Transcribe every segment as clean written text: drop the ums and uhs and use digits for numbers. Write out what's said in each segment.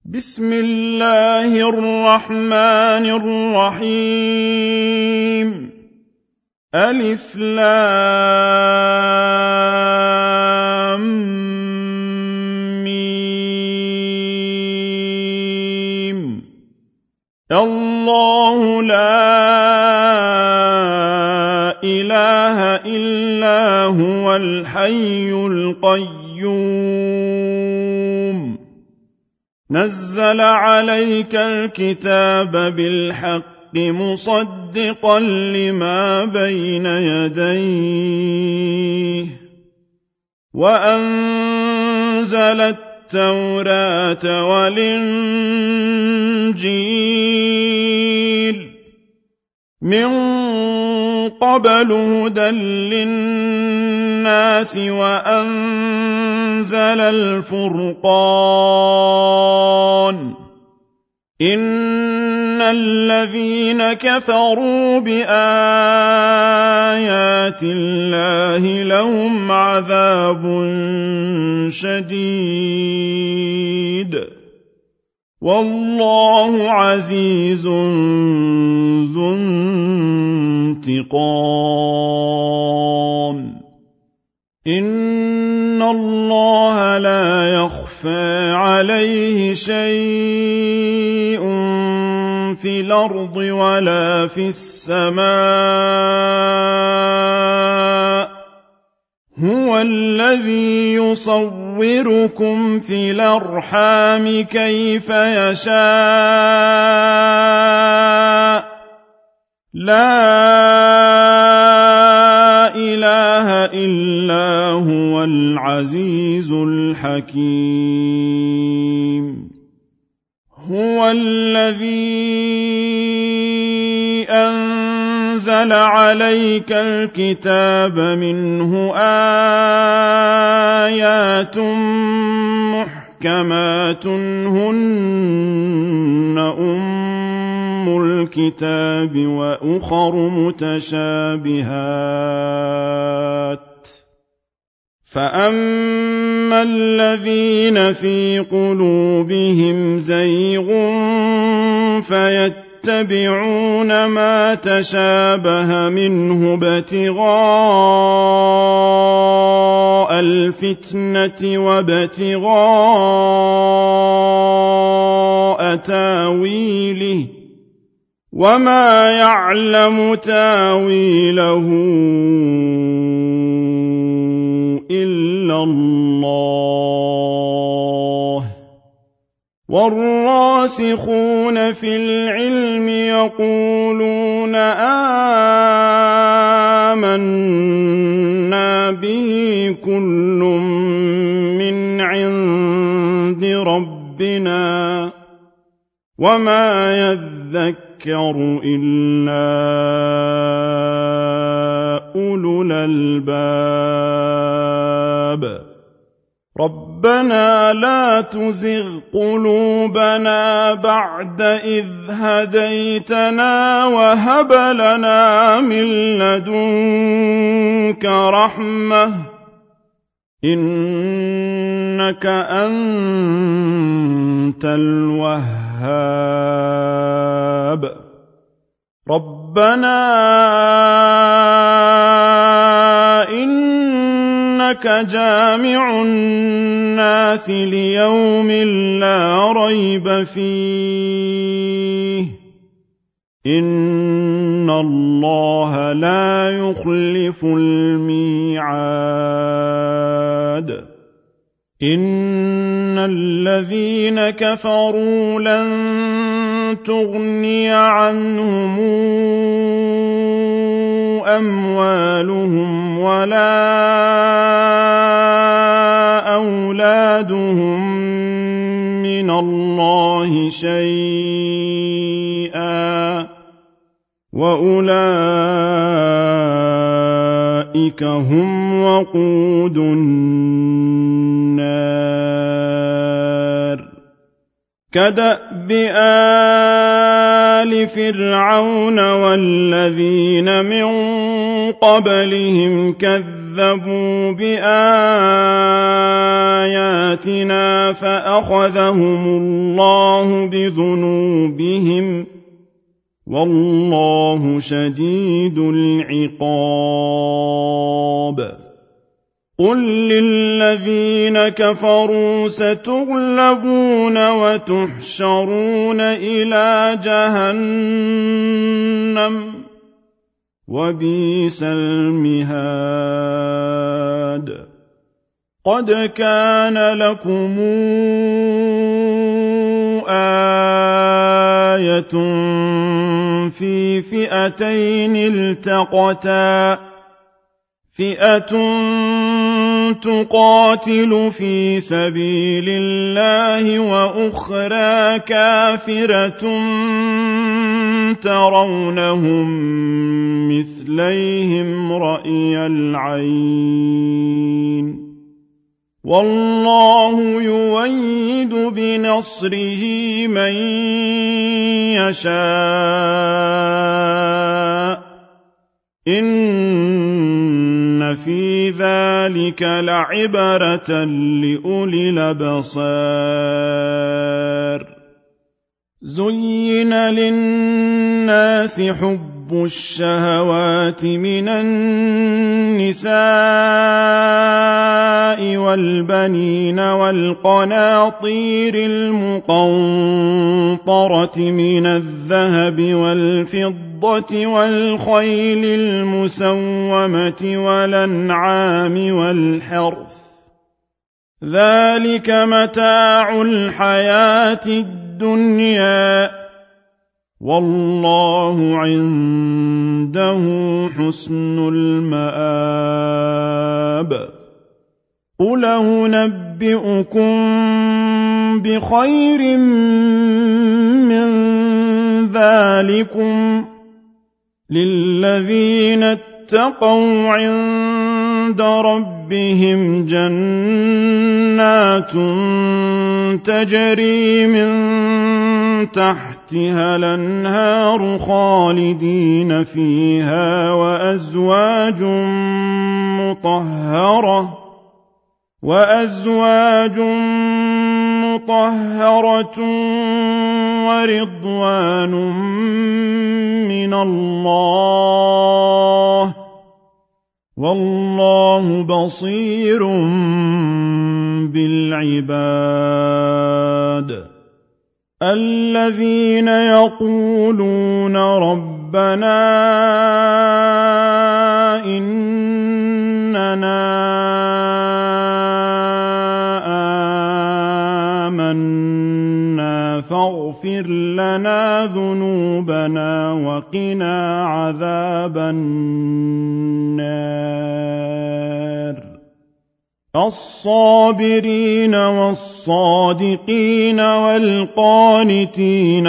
بسم الله الرحمن الرحيم. ألف لام ميم. الله لا إله إلا هو الحي القيوم. نزل عليك الكتاب بالحق مصدقا لما بين يديه وأنزل التوراة والإنجيل من قبل هدى للناس وأنزل الفرقان. إن الذين كفروا بآيات الله لهم عذاب شديد والله عزيز ذو انتقام. إن الله لا يخفى عليه شيء في الأرض ولا في السماء. هو الذي يصوركم في الأرحام كيف يشاء. لا إله إلا هو العزيز الحكيم. هو الذي أنزل عليك الكتاب منه آيات محكمات هن أم الكتاب وأخر متشابهات. فأما الذين في قلوبهم زيغ فيتبعون ما تشابه منه ابتغاء الفتنة وابتغاء تاويله وما يعلم تاويله إلا الله. والراسخون في العلم يقولون آمنا به كل من عند ربنا وما يذكر إلا أولو الألباب. ربنا لا تزغ قلوبنا بعد إذ هديتنا وهب لنا من لدنك رحمة إنك أنت الوهاب. ربنا إنك جامع الناس ليوم لا ريب فيه إن الله لا يخلف الميعاد. إن الذين كفروا لن تغني عنهم أموالهم ولا أولادهم من الله شيئا وأولئك هم وقود النار. كدأب آل فرعون والذين من قبلهم كذبوا كذبوا بآياتنا فأخذهم الله بذنوبهم والله شديد العقاب قل للذين كفروا ستغلبون وتحشرون إلى جهنم وبئس المهاد قد كان لكم آية في فئتين التقتا فئة تقاتل في سبيل الله وأخرى كافرة ترونهم مثليهم رأي العين والله يؤيد بنصره من يشاء إن في ذلك لعبرة لأولي الأبصار زين للناس حب الشهوات من النساء والبنين والقناطير المقنطرة من الذهب والفضة والخيل المسومة والأنعام والحرث ذلك متاع الحياة الدنيا والله عنده حسن المآب قل أنبئكم بخير من ذلكم للذين اتقوا عند ربهم جنات تجري من تحتها الأنهار خالدين فيها وأزواج مطهرة ورضوان من الله والله بصير بالعباد الذين يقولون ربنا إننا آمنا فاغفر لنا ذنوبنا وقنا عذاب النار الصابرين والصادقين والقانتين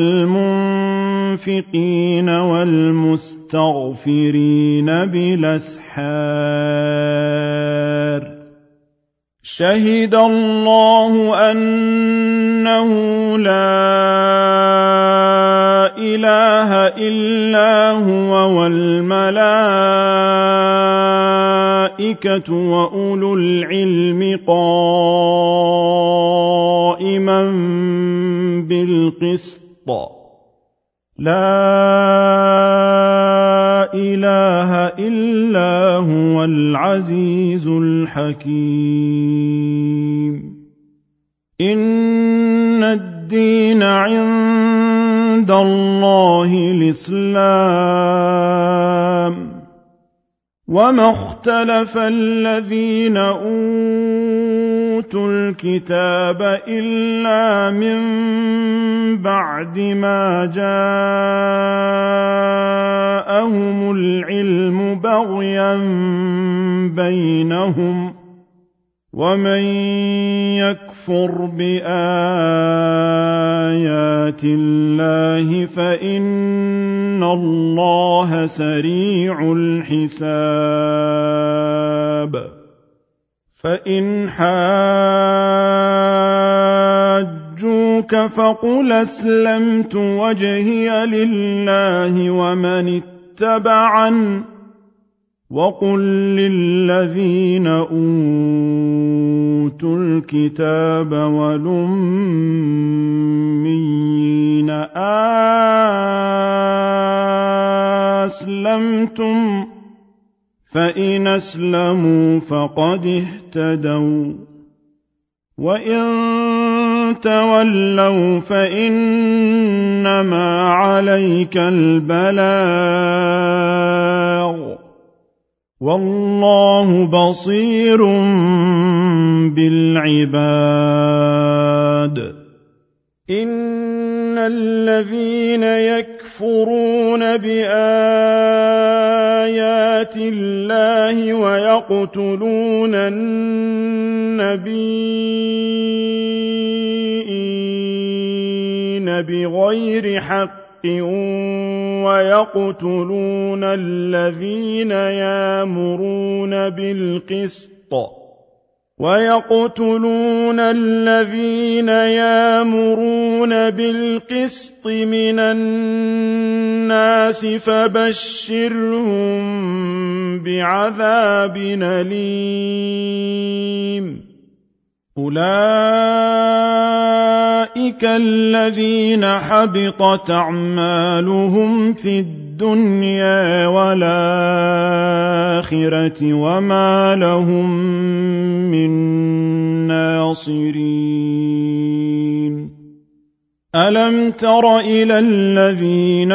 والمنفقين والمستغفرين بالأسحار شهد الله أنه لا إله إلا هو والملائكة وأولو العلم قائما بالقسط لا إله إلا هو العزيز الحكيم إن الدين عند الله الإسلام وما اختلف الذين أوتوا الكتاب إلا من بعد ما جاءهم العلم بغيا بينهم ومن يكفر بآيات الله فإن الله سريع الحساب فإن حاجوك فقل أسلمت وجهي لله ومن اتبعني وقل للذين أوتوا الكتاب والأميين أسلمتم فإن أسلموا فقد اهتدوا وإن تولوا فإنما عليك البلاغ والله بصير بالعباد إن الذين يكفرون بآيات الله ويقتلون النبيين بغير حق ويقتلون الذين يأمرون بالقسط من الناس فبشرهم بعذاب أليم أولئك الذين حبطت أعمالهم في الدنيا والآخرة وما لهم من ناصرين ألم تر إلى الذين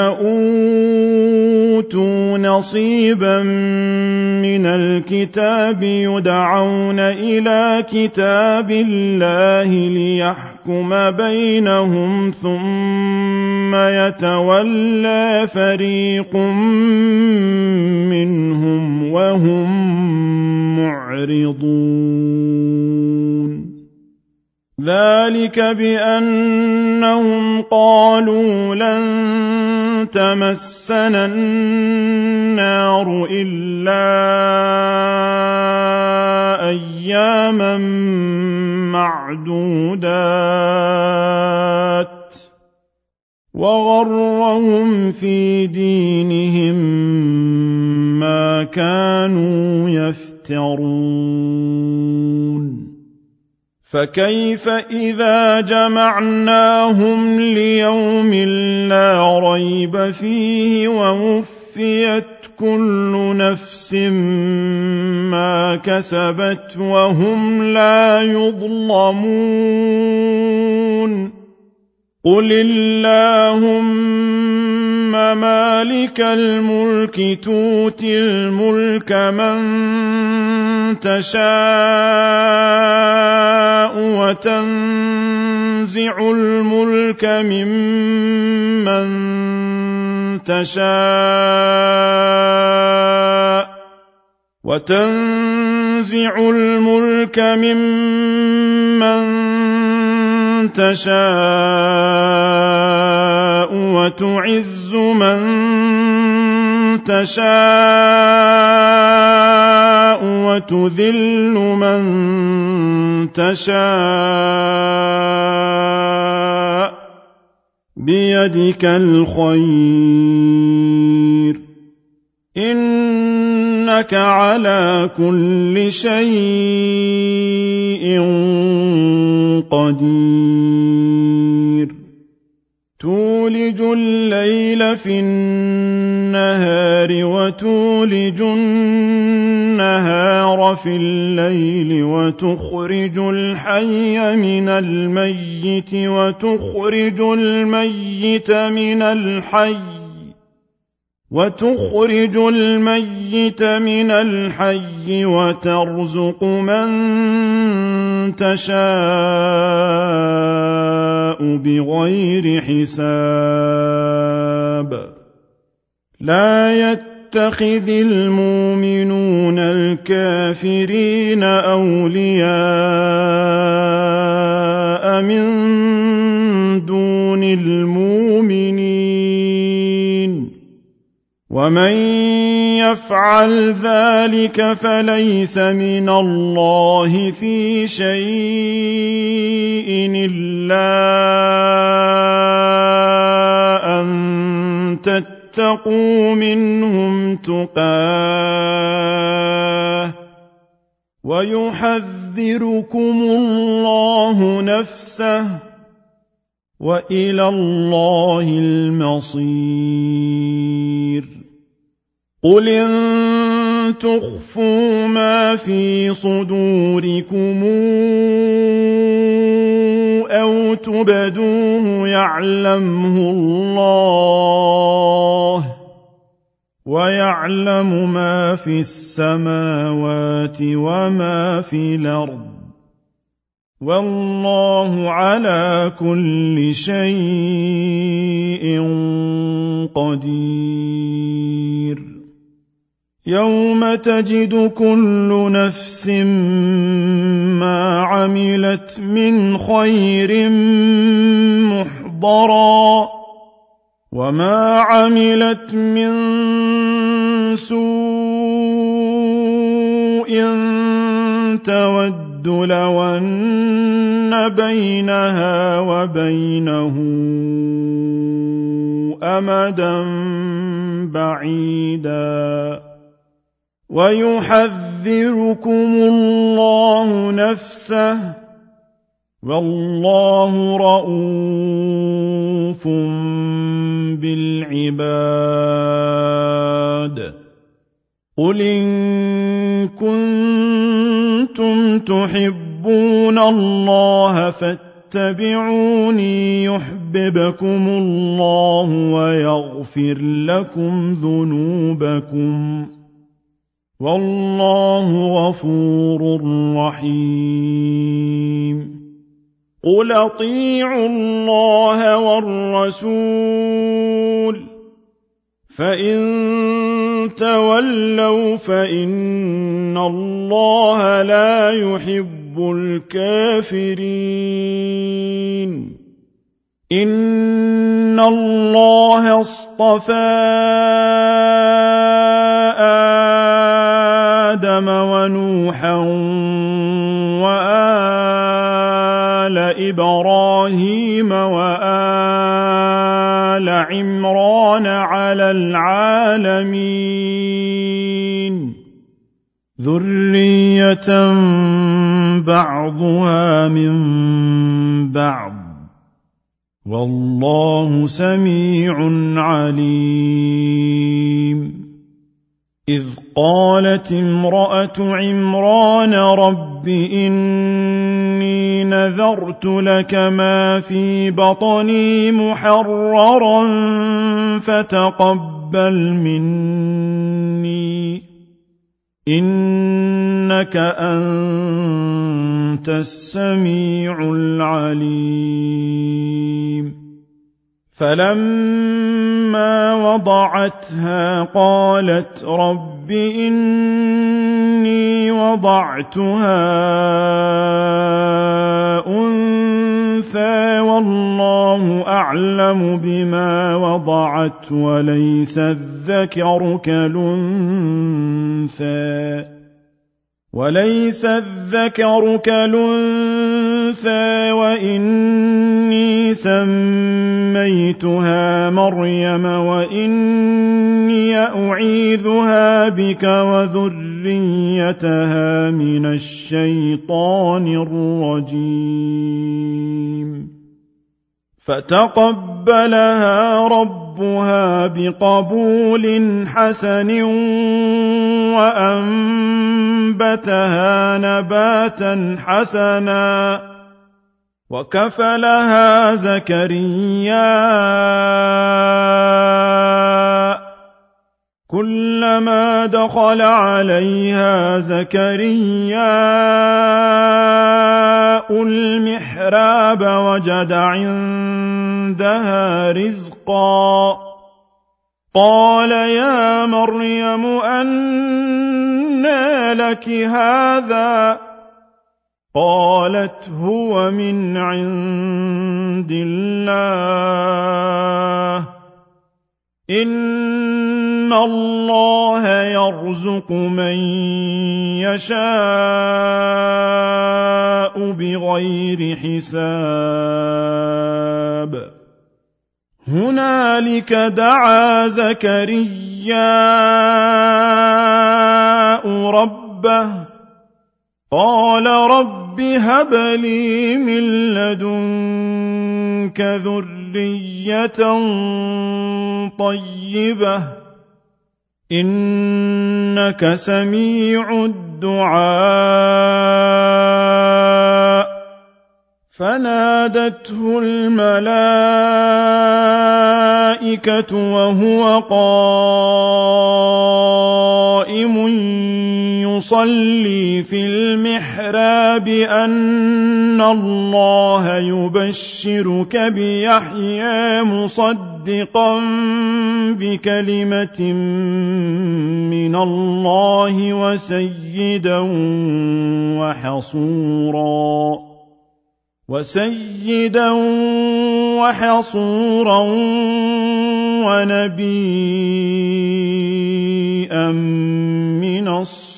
أوتوا نصيبا من الكتاب يدعون إلى كتاب الله ليحكم بينهم ثم يتولى فريق منهم وهم معرضون ذلك بأنهم قالوا لن تمسنا النار إلا أياما معدودات وغرهم في دينهم ما كانوا يفترون فكيف إذا جمعناهم ليوم لا ريب فيه ووفيت كل نفس ما كسبت وهم لا يظلمون قل اللهم مالك الملك تؤتي الملك من تشاء وتنزع الملك ممن تشاء وتعز من تشاء وتذل من تشاء بيدك الخير إنك على كل شيء قدير تولج الليل في النهار وتولج النهار في الليل وتخرج الحي من الميت وتخرج الميت من الحي وترزق من تشاء بغير حساب لا يتخذ المؤمنون الكافرين أولياء من دون المؤمنين ومن يفعل ذلك فليس من الله في شيء إلا أن تتقوا واتقوا منهم تقاه ويحذركم الله نفسه وإلى الله المصير قل إن تخفوا ما في صدوركم أو تبدوه يعلمه الله ويعلم ما في السماوات وما في الأرض والله على كل شيء قدير يوم تجد كل نفس ما عملت من خير محضرا وما عملت من سوء تود لو أن بينها وبينه أمدا بعيدا ويحذركم الله نفسه والله رءوف بالعباد قل إن كنتم تحبون الله فاتبعوني يحببكم الله ويغفر لكم ذنوبكم والله غفور رحيم قل أطيعوا الله والرسول فإن تولوا فإن الله لا يحب الكافرين إن الله اصطفى آدم ونوحا وآل إبراهيم وآل عمران على العالمين ذرية بعضها من بعض والله سميع عليم إذ قالت امرأة عمران رب إني نذرت لك ما في بطني محررا فتقبل مني إنك أنت السميع العليم فلما وضعتها قالت رب إني وضعتها أنثى والله أعلم بما وضعت وليس الذكر كالأنثى وإني سميتها مريم وإني أعيذها بك وذريتها من الشيطان الرجيم فتقبلها ربها بقبول حسن وأنبتها نباتا حسنا وكفلها زكريا كلما دخل عليها زكريا المحراب وجد عندها رزقا قال يا مريم أنى لك هذا قالت هو من عند الله إن الله يرزق من يشاء بغير حساب هنالك دعا زكرياء ربه قال رب هب لي من لدنك ذرية طيبة إنك سميع الدعاء فنادته الملائكة وهو قائم يصلي في المحراب أن الله يبشرك بيحيى مصدقا بكلمة من الله وسيدا وحصورا ونبيا من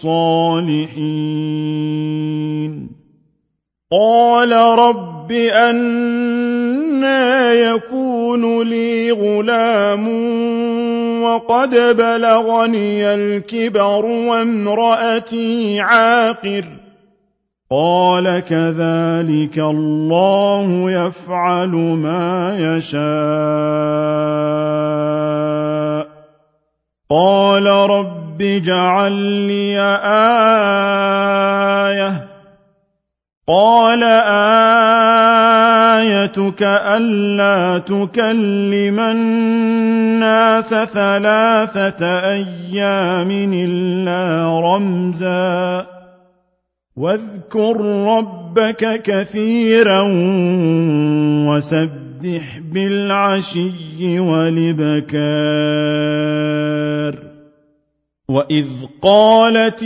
الصالحين قال رب أنى يكون لي غلام وقد بلغني الكبر وامرأتي عاقر قال كذلك الله يفعل ما يشاء قال رب اجعل لي آية قال آيتك ألا تكلم الناس 3 أيام إلا رمزا واذكر ربك كثيرا وسبح بالعشي والإبكار وإذ قالت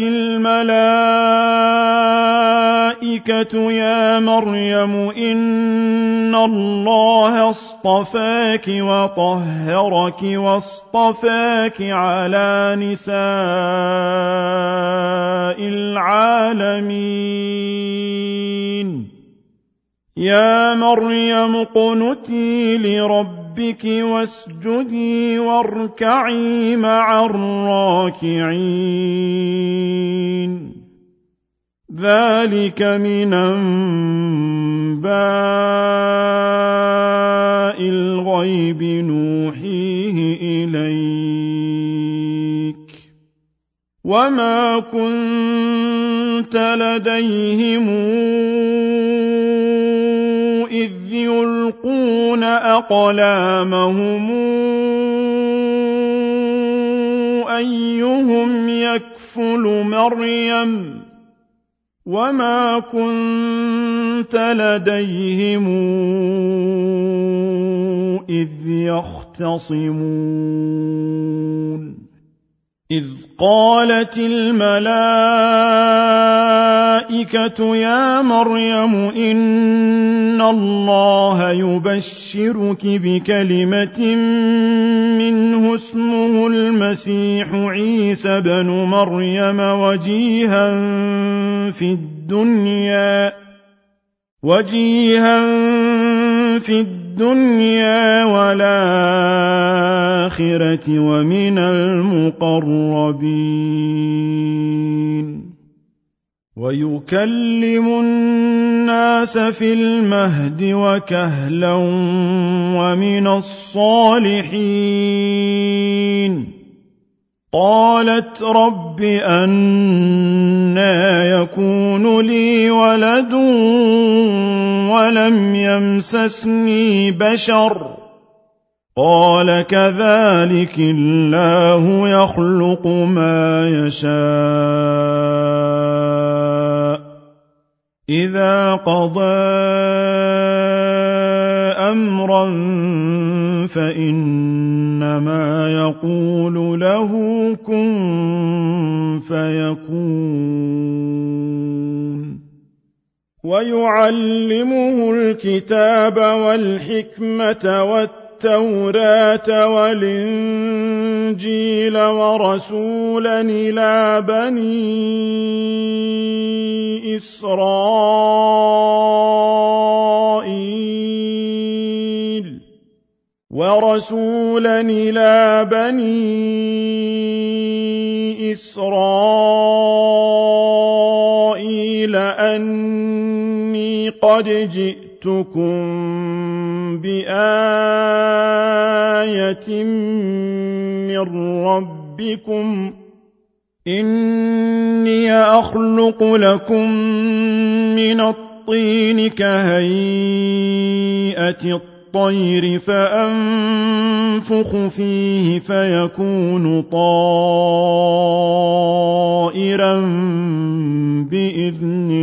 الملائكة يا مريم إن الله اصطفاك وطهرك واصطفاك على نساء العالمين يا مريم اقنتي لربك واسجدي واركعي مع الراكعين ذلك من أنباء الغيب نوحيه إليك وما كنت لديهم إذ يلقون أقلامهم أيهم يكفل مريم وما كنت لديهم إذ يختصمون إذ قالت الملائكة يا مريم إن الله يبشرك بكلمة منه اسمه المسيح عيسى بن مريم وجيها في الدنيا والآخرة ومن المقربين ويكلم الناس في المهد وكهلا ومن الصالحين قالت رب أنى يكون لي ولد ولم يمسسني بشر قال كذلك الله يخلق ما يشاء إذا قضى أمرا فإنما يقول له كن فيكون ويعلمه الكتاب والحكمة والتوراة والإنجيل ورسولا إلى بني إسرائيل ورسولا إلى بني إسرائيل أني قد جئتكم بآية من ربكم إني أخلق لكم من الطين كهيئة الطير فأنفخ فيه فيكون طائرا بإذن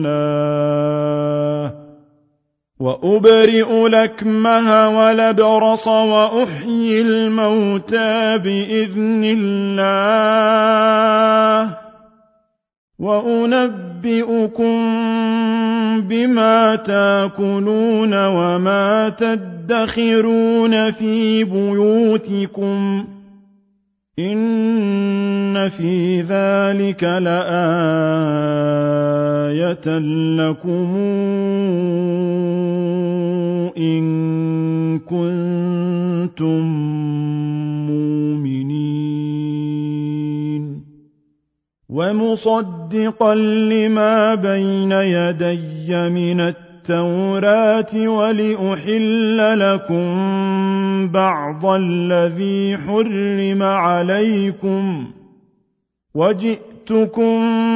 الله وأبرئ الأكمه والأبرص وأحيي الموتى بإذن الله وأنبئكم بما تاكلون وما تدخرون في بيوتكم إن في ذلك لآية لكم إن كنتم مؤمنين ومصدقا لما بين يدي من التوراة ولأحل لكم بعض الذي حرم عليكم وجئتكم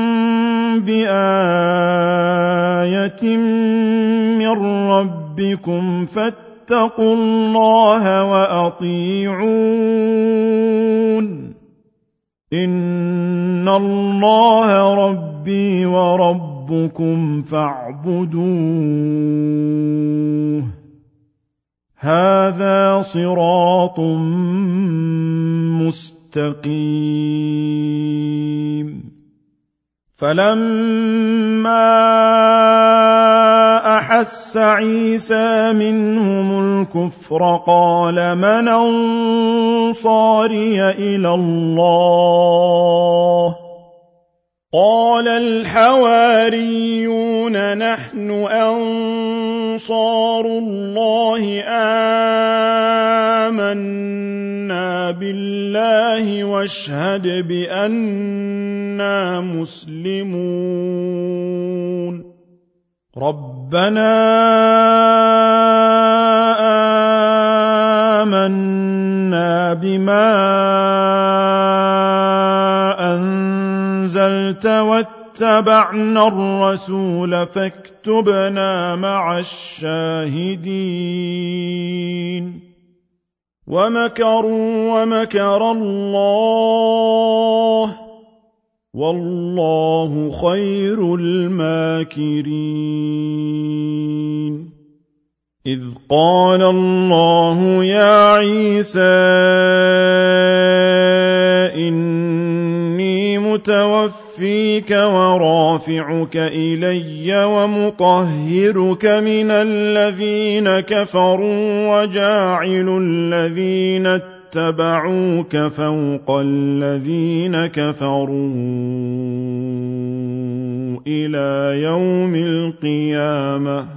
بآية من ربكم فاتقوا الله وأطيعون إن الله ربي وربكم فاعبدوه هذا صراط مستقيم فلما أحس عيسى منهم الكفر قال من أنصاري إلى الله قال الحواريون نحن أنصار الله آمنا بالله واشهد بأننا مسلمون ربنا آمنا بما أنزلت واتبعنا الرسول فاكتبنا مع الشاهدين ومكروا ومكر الله والله خير الماكرين إذ قال الله يا عيسى إني متوفيك ورافعك إلي ومطهرك من الذين كفروا وجاعل الذين اتبعوك فوق الذين كفروا إلى يوم القيامة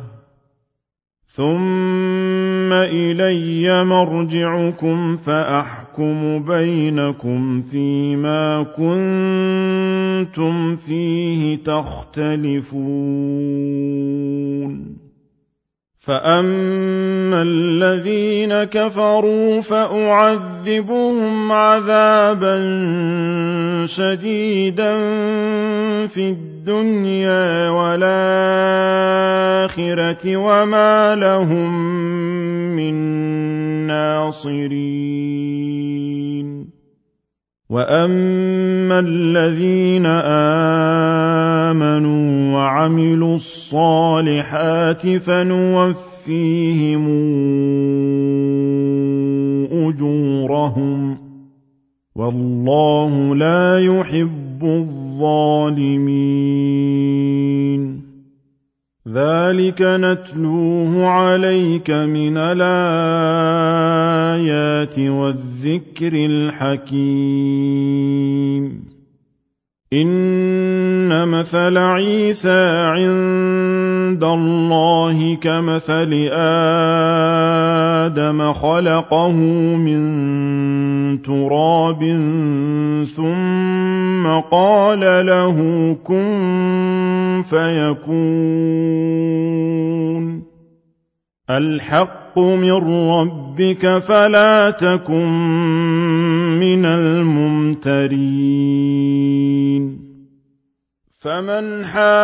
ثم إلي مرجعكم فأحكم بينكم فيما كنتم فيه تختلفون فأما الذين كفروا فأعذبهم عذابا شديدا في الدنيا والآخرة وما لهم من ناصرين وأما الذين آمنوا وعملوا الصالحات فنوفيهم أجورهم والله لا يحب الظالمين ذلك نتلوه عليك من الآيات والذكر الحكيم إن مثل عيسى عند الله كمثل آدم خلقه من تراب ثم قال له كن فيكون الحق من ربك فلا تكن من الممترين فمن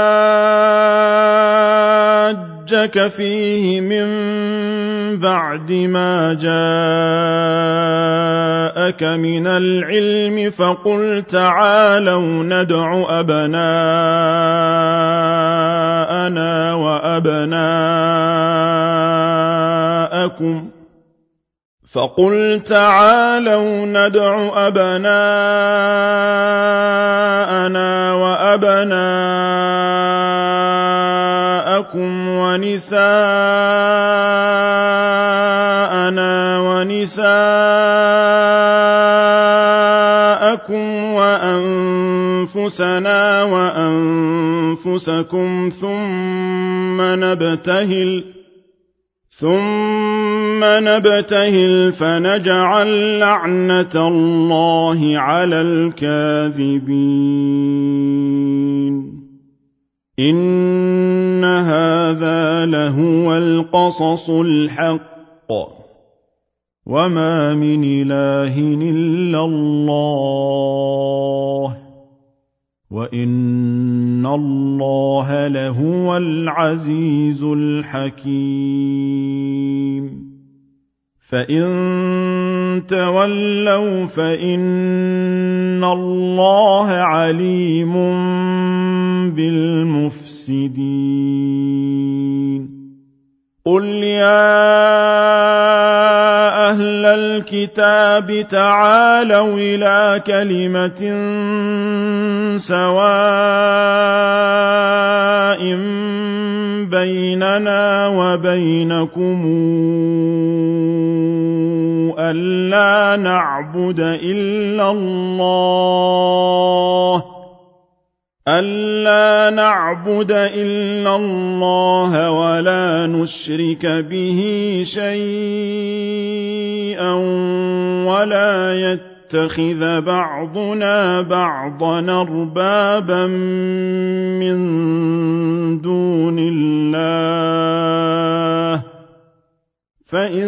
حاجك فيه من بعد ما جاءك من العلم فقل تعالوا ندع أبناءنا وأبناءكم ونساءنا ونساءكم وأنفسنا وأنفسكم ثم نبتهل فنجعل لعنة الله على الكاذبين إن هذا لهو القصص الحق وما من إله إلا الله وإن الله لهو العزيز الحكيم فإن تولوا فإن الله عليم بالمفسدين قل يا أهل الكتاب تعالوا إلى كلمة سواء بيننا وبينكم ألا نعبد إلا الله ولا نشرك به شيئا ولا يتخذ بعضنا بعضا أربابا من دون الله فإن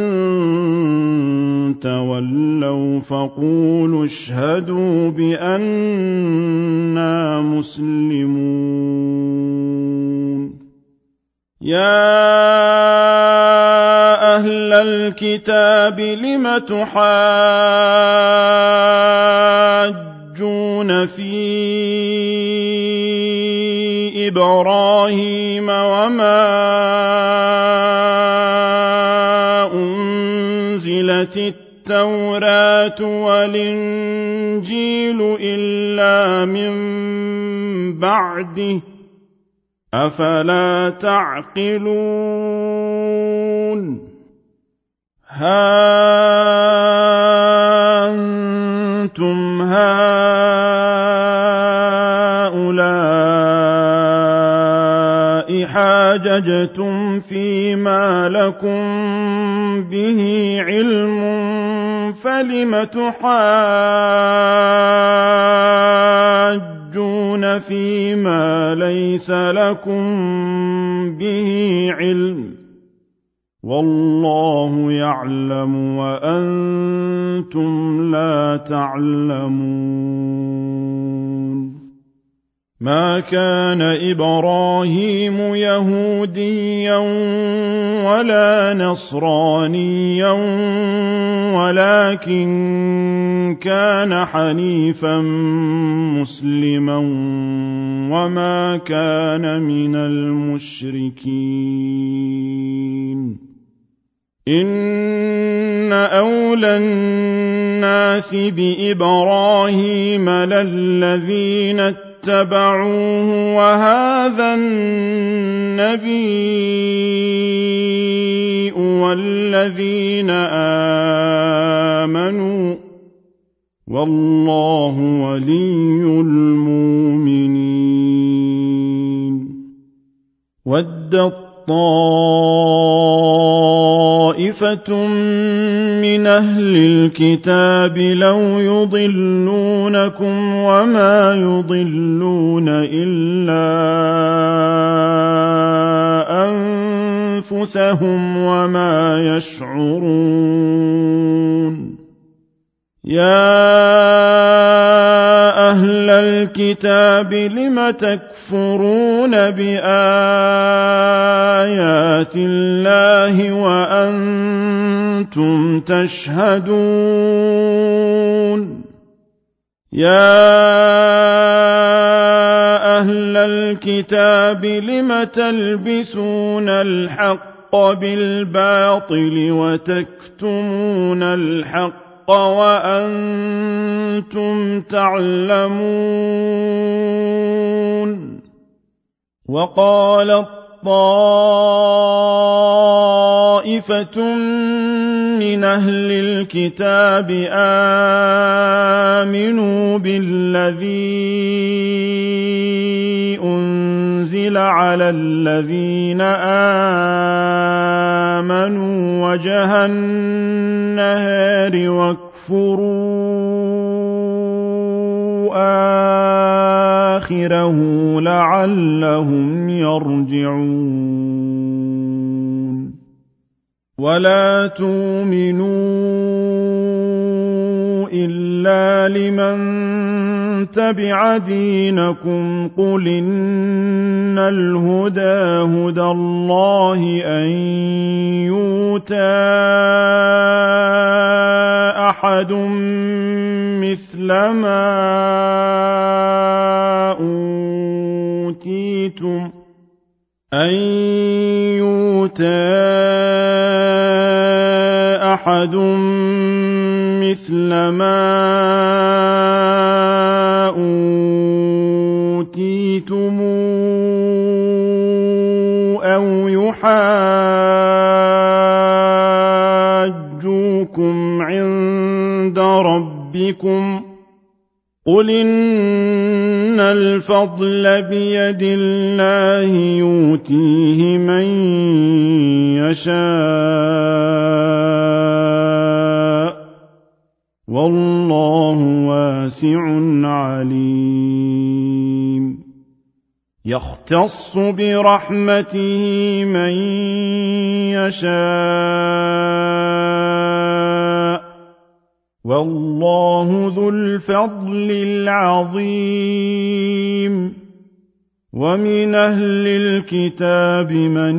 تولوا فقولوا اشهدوا بأننا مسلمون يا أهل الكتاب لم تحاجون في إبراهيم وما أنزلت التوراة والإنجيل إلا من بعده أفلا تعقلون ها أنتم هؤلاء حاججتم فيما لكم به علم فلم تحاجون فيما ليس لكم به علم والله يعلم وأنتم لا تعلمون ما كان إبراهيم يهوديا ولا نصرانيا ولكن كان حنيفا مسلما وما كان من المشركين إن أولى الناس بإبراهيم للذين اتبعوه وهذا النبي والذين آمنوا والله ولي المؤمنين ودت طائفة طائفة من أهل الكتاب لو يضلونكم وما يضلون إلا أنفسهم وما يشعرون يا أهل الكتاب لم تكفرون بآيات الله وأنتم تشهدون يا أهل الكتاب لم تلبسون الحق بالباطل وتكتمون الحق وأنتم تعلمون وقالت طائفة من أهل الكتاب آمنوا بالذي أنزل على الذين آمنوا وجه النهار واكفروا آخره لعلهم يرجعون ولا تؤمنوا إلا لمن تبع دينكم قل إن الهدى هدى الله أن يؤتى أحد مثل ما أوتيتم أن يؤتى أحد مثل ما أوتيتم أو يحاجوكم عند ربكم قل إن الفضل بيد الله يؤتيه من يشاء والله واسع عليم يختص برحمته من يشاء والله ذو الفضل العظيم ومن أهل الكتاب من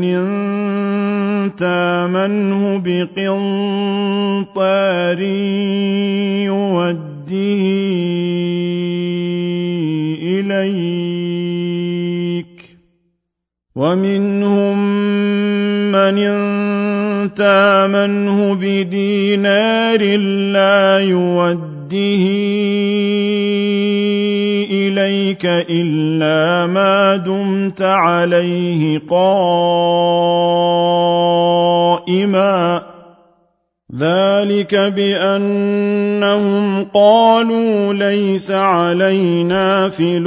تامنه بقنطار يوده إليك ومنهم من تامنه بدينار لا يوده إليك إلا ما دمت عليه قائما ذلك بأنهم قالوا ليس علينا في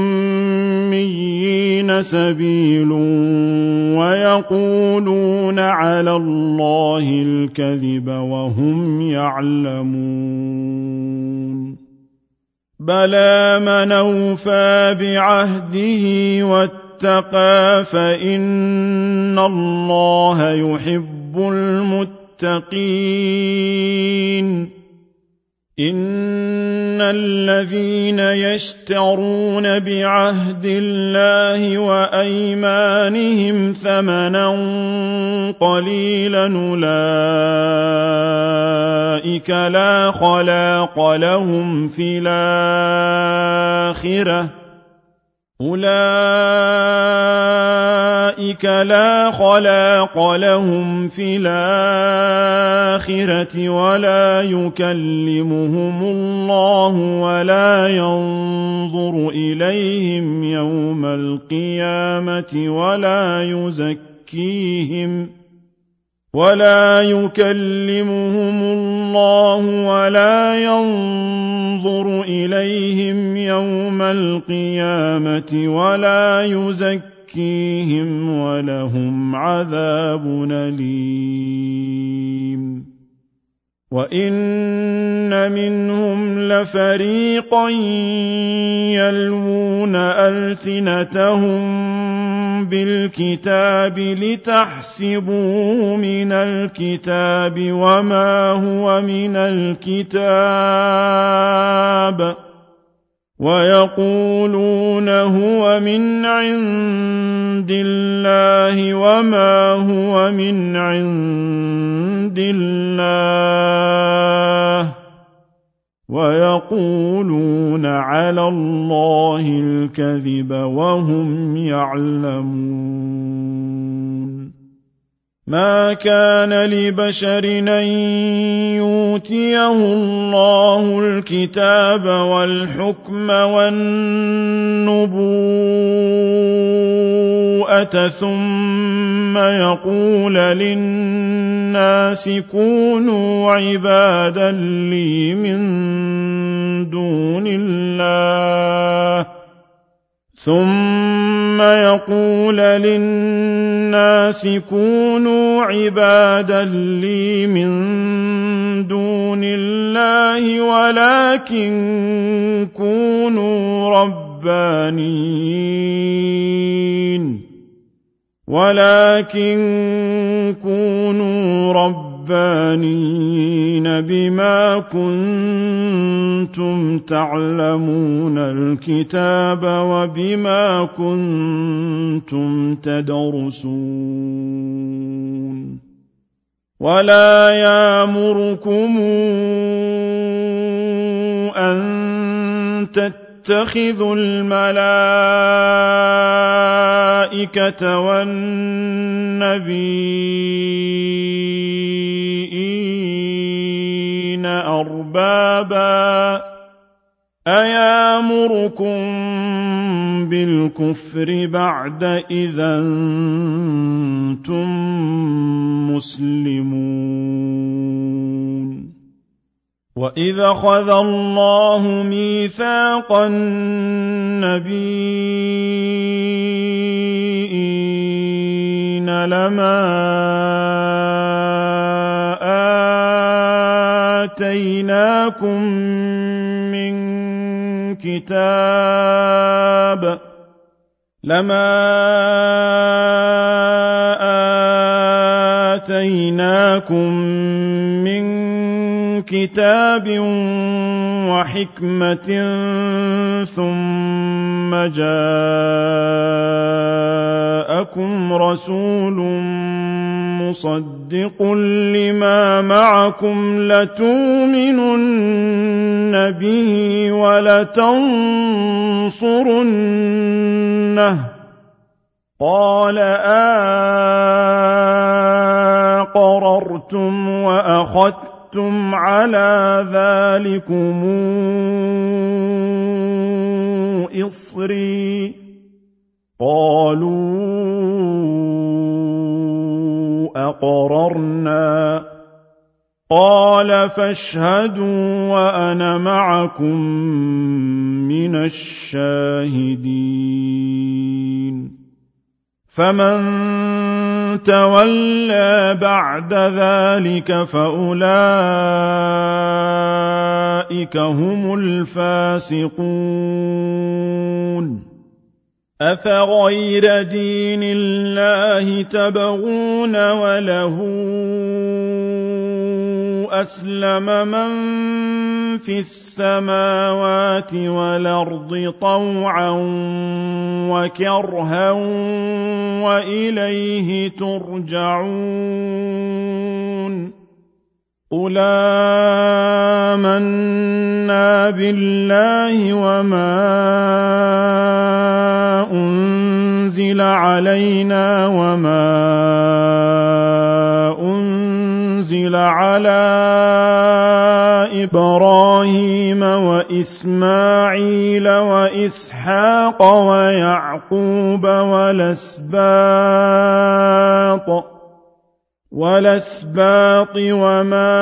الأميين سبيل ويقولون على الله الكذب وهم يعلمون بلى من أوفى بعهده واتقى فإن الله يحب المتقين إن الذين يشترون بعهد الله وأيمانهم ثمنا قليلا أولئك لا خلاق لهم في الآخرة ولا يكلمهم الله ولا ينظر إليهم يوم القيامة ولا يزكيهم ولهم عذاب أليم وَإِنَّ مِنْهُمْ لَفَرِيقًا يَلْوُونَ أَلْسِنَتَهُم بِالْكِتَابِ لِتَحْسَبُوهُ مِنَ الْكِتَابِ وَمَا هُوَ مِنَ الْكِتَابِ وَيَقُولُونَ هُوَ مِنْ عِندِ اللَّهِ وَمَا هُوَ مِنْ عِندِ اللَّهِ وَيَقُولُونَ عَلَى اللَّهِ الْكَذِبَ وَهُمْ يَعْلَمُونَ مَا كَانَ لِبَشَرٍ أَن يُؤْتِيَهُ اللَّهُ الْكِتَابَ وَالْحُكْمَ وَالنُّبُوَّةَ ثُمَّ يَقُولَ لِلنَّاسِ كُونُوا عِبَادًا لِّي مِن دُونِ اللَّهِ ولكن كونوا ربانيين بما كنتم تعلمون الكتاب وبما كنتم تدرسون ولا يأمركم أن تتخذوا الملائكة والنبيين أربابا أيامركم بالكفر بعد إذا أنتم مسلمون وَإِذْ أَخَذَ اللَّهُ مِيثَاقَ النَّبِيِّينَ لَمَا آتَيْنَاكُم من كتاب وحكمة ثم جاءكم رسول مصدق لما معكم لتؤمنن به ولتنصرنه قال أقررتم وأخذتم على ذلكم إصري قالوا أقررنا قال فاشهدوا وأنا معكم من الشاهدين فمن تولى بعد ذلك فأولئك هم الفاسقون أفغير دين الله تبغون وله أسلم من في السماوات والأرض طوعا وكرها وإليه ترجعون قل آمنا بالله وما أنزل علينا وما أنزل على إبراهيم وإسماعيل وإسحاق ويعقوب والأسباط وما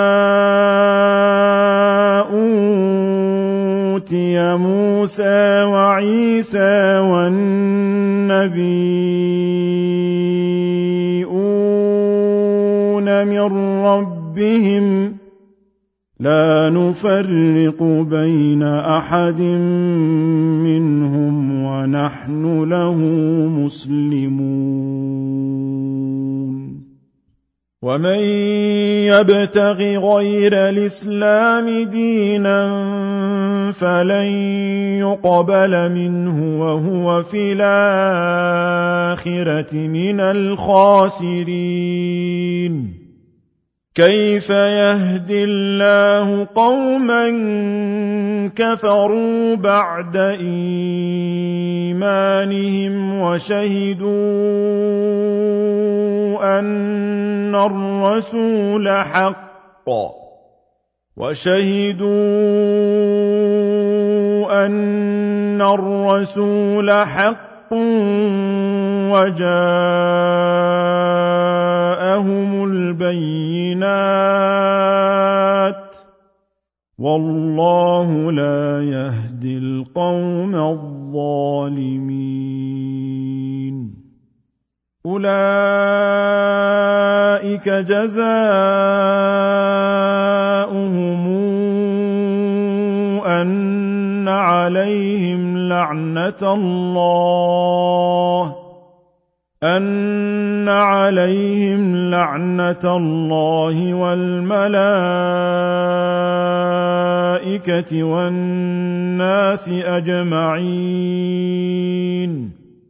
أوتي موسى وعيسى والنبيون من ربهم لا نفرق بين أحد منهم ونحن له مسلمون ومن يبتغ غير الإسلام دينا فلن يقبل منه وهو في الآخرة من الخاسرين كيف يهدي الله قوما كفروا بعد إيمانهم وشهدوا أن الرسول حق وجاءهم البينات والله لا يهدي القوم الظالمين أولئك جزاؤهم أن عليهم لعنة الله والملائكة والناس أجمعين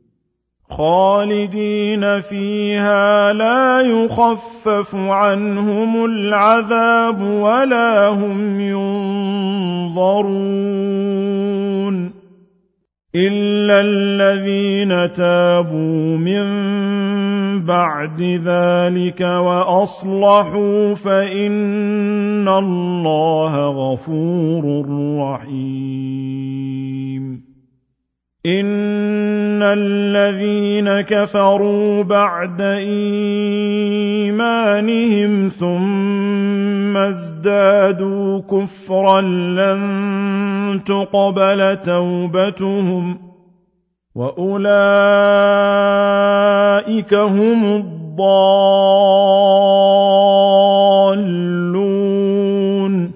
خالدين فيها لا يخفف عنهم العذاب ولا هم ينظرون إلا الذين تابوا من بعد ذلك وأصلحوا فإن الله غفور رحيم إن الذين كفروا بعد إيمانهم ثم ازدادوا كفرا لن تقبل توبتهم وأولئك هم الضالون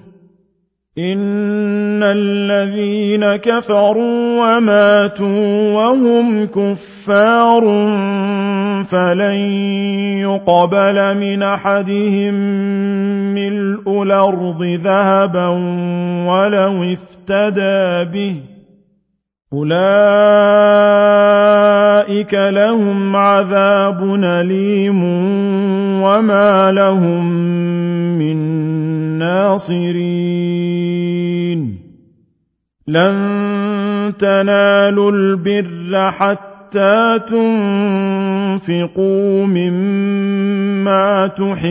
إن الذين كفروا وماتوا وهم كفار فلن يقبل من أحدهم ملء الأرض ذهبا ولو افتدى به أولئك لهم عذاب أليم وما لهم من ناصرين لن تنالوا البر حتى تنفقوا مما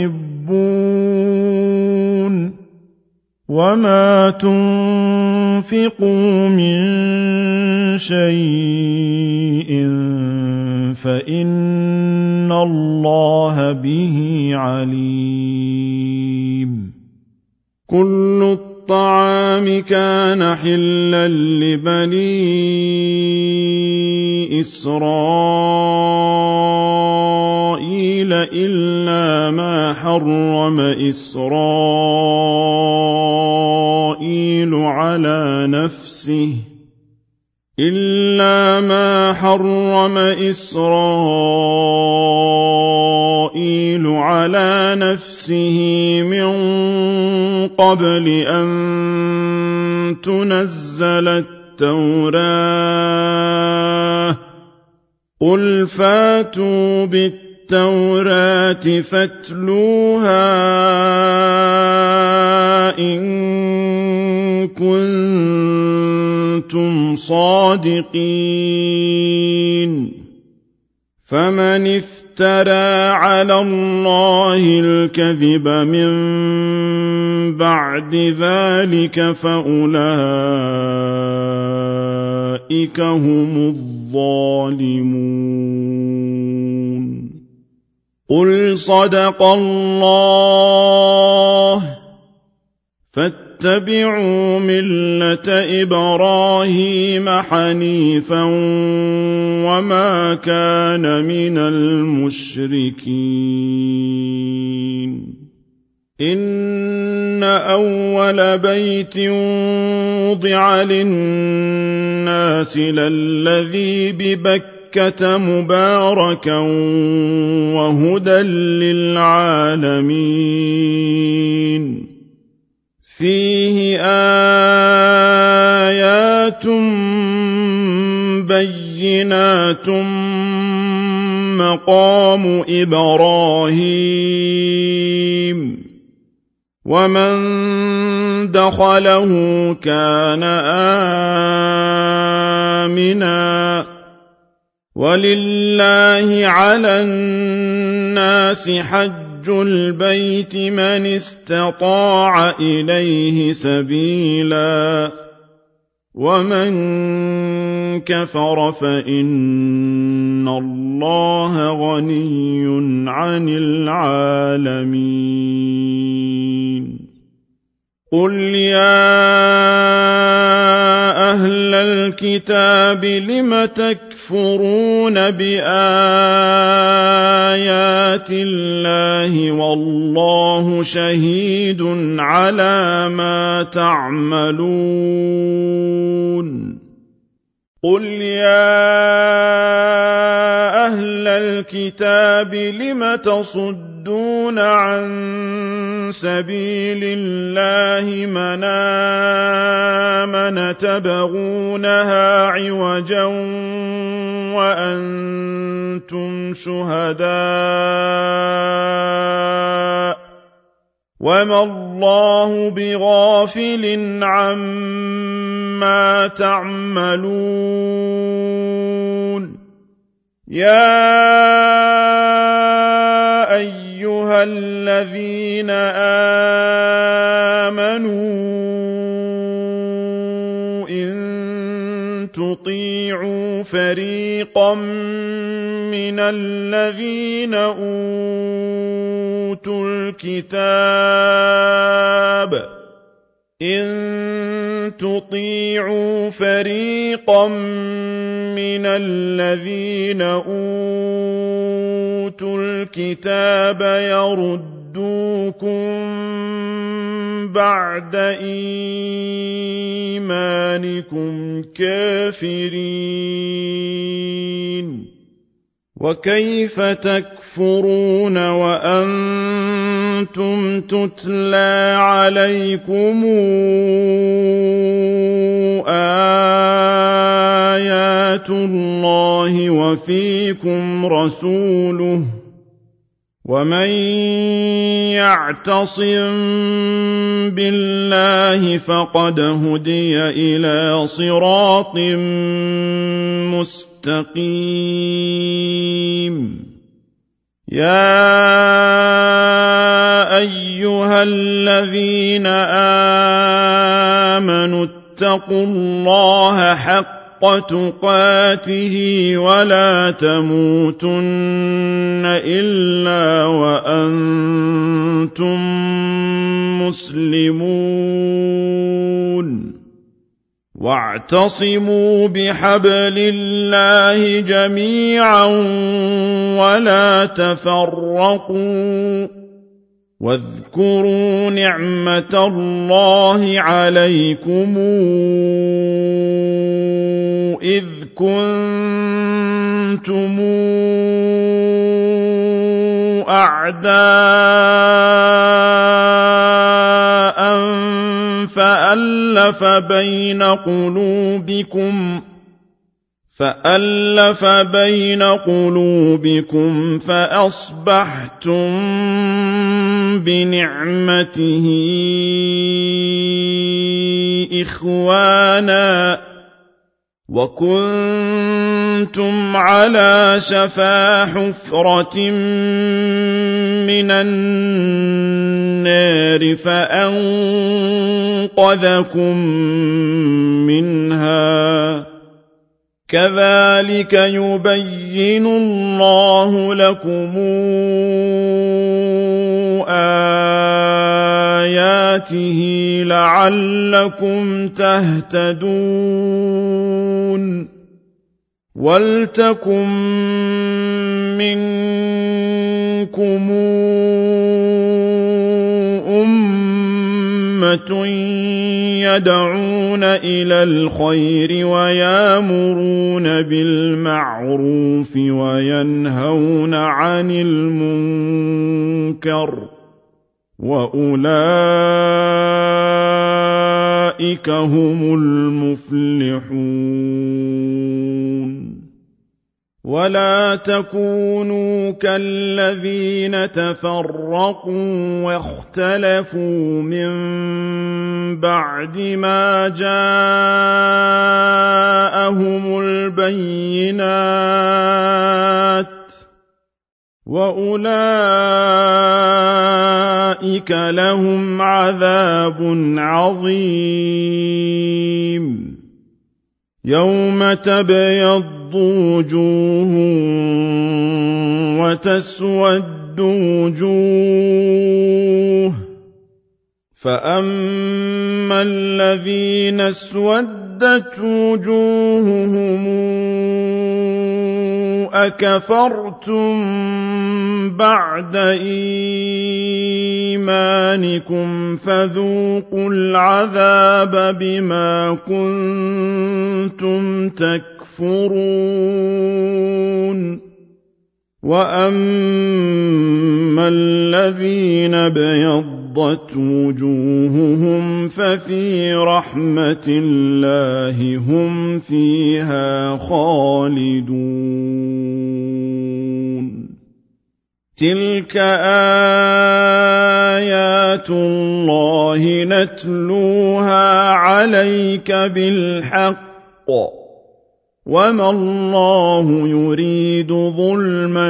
تحبون وما تنفقوا من شيء فإن الله به عليم كل الطعام كان حلا لبني إسرائيل إلا ما حرم إسرائيل على نفسه من قبل أن تنزل التوراة قل فاتوا بالتوراة فاتلوها إن كنتم صادقين فمن افترى على الله الكذب من بعد ذلك فأولئك هم الظالمون قل صدق الله فاتبعوا ملة إبراهيم حنيفا وما كان من المشركين إن أول بيت وضع للناس للذي ببكة مباركا وهدى للعالمين فيه آيات بينات مقام إبراهيم ومن دخله كان آمنا ولله على الناس حج البيت من استطاع إليه سبيلا ومن كفر فإن الله غني عن العالمين قل يا أهل الكتاب لم تكفرون بآيات الله والله شهيد على ما تعملون قل يا أهل الكتاب لم تصدون عن سبيل الله من آمن تبغونها عوجا وأنتم شهداء وما الله بغافل عما تعملون يا أيها الذين آمنوا إن تطيعوا فريقا من الذين أوتوا الكتاب إن تطيعوا فريقا من الذين أوتوا الكتاب يردوكم بعد إيمانكم كافرين وكيف تكفرون وأنتم تتلى عليكم آيات الله وفيكم رسوله ومن يعتصم بالله فقد هدي إلى صراط مستقيم يا أيها الذين آمنوا اتقوا الله حق تقاته ولا تموتن إلا وأنتم مسلمون واعتصموا بحبل الله جميعا ولا تفرقوا واذكروا نعمة الله عليكم إذ كنتم أعداء فألف بين قلوبكم فأصبحتم بنعمته إخوانا وكنتم على شفا حفرة من النار فأنقذكم منها كذلك يبين الله لكم آياته لعلكم تهتدون ولتكن منكم أمة يدعون إلى الخير ويأمرون بالمعروف وينهون عن المنكر وأولئك هم المفلحون ولا تكونوا كالذين تفرقوا واختلفوا من بعد ما جاءهم البينات وأولئك لهم عذاب عظيم يوم تبيض وجوه وتسود وجوه فأما الذين اسودت وجوههم أكفرتم بعد إيمانكم فذوقوا العذاب بما كنتم تكفرون وأما الذين ابيضت وجوههم ففي رحمة الله هم فيها خالدون تلك آيات الله نتلوها عليك بالحق وما الله يريد ظلما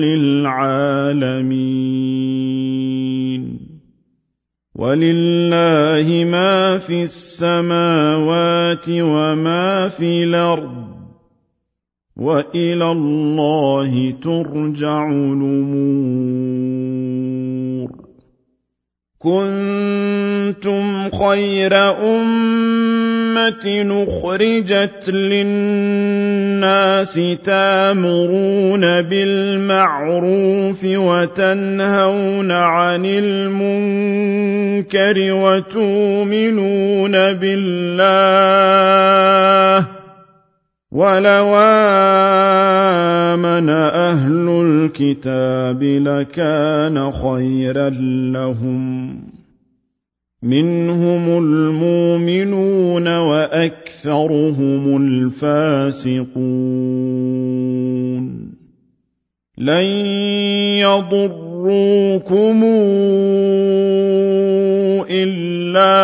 للعالمين ولله ما في السماوات وما في الأرض وإلى الله ترجع الأمور كنتم خير أمة أخرجت للناس تأمرون بالمعروف وتنهون عن المنكر وتؤمنون بالله ولو آمن أهل الكتاب لكان خيرا لهم منهم المؤمنون وأكثرهم الفاسقون لن يضروكم إلا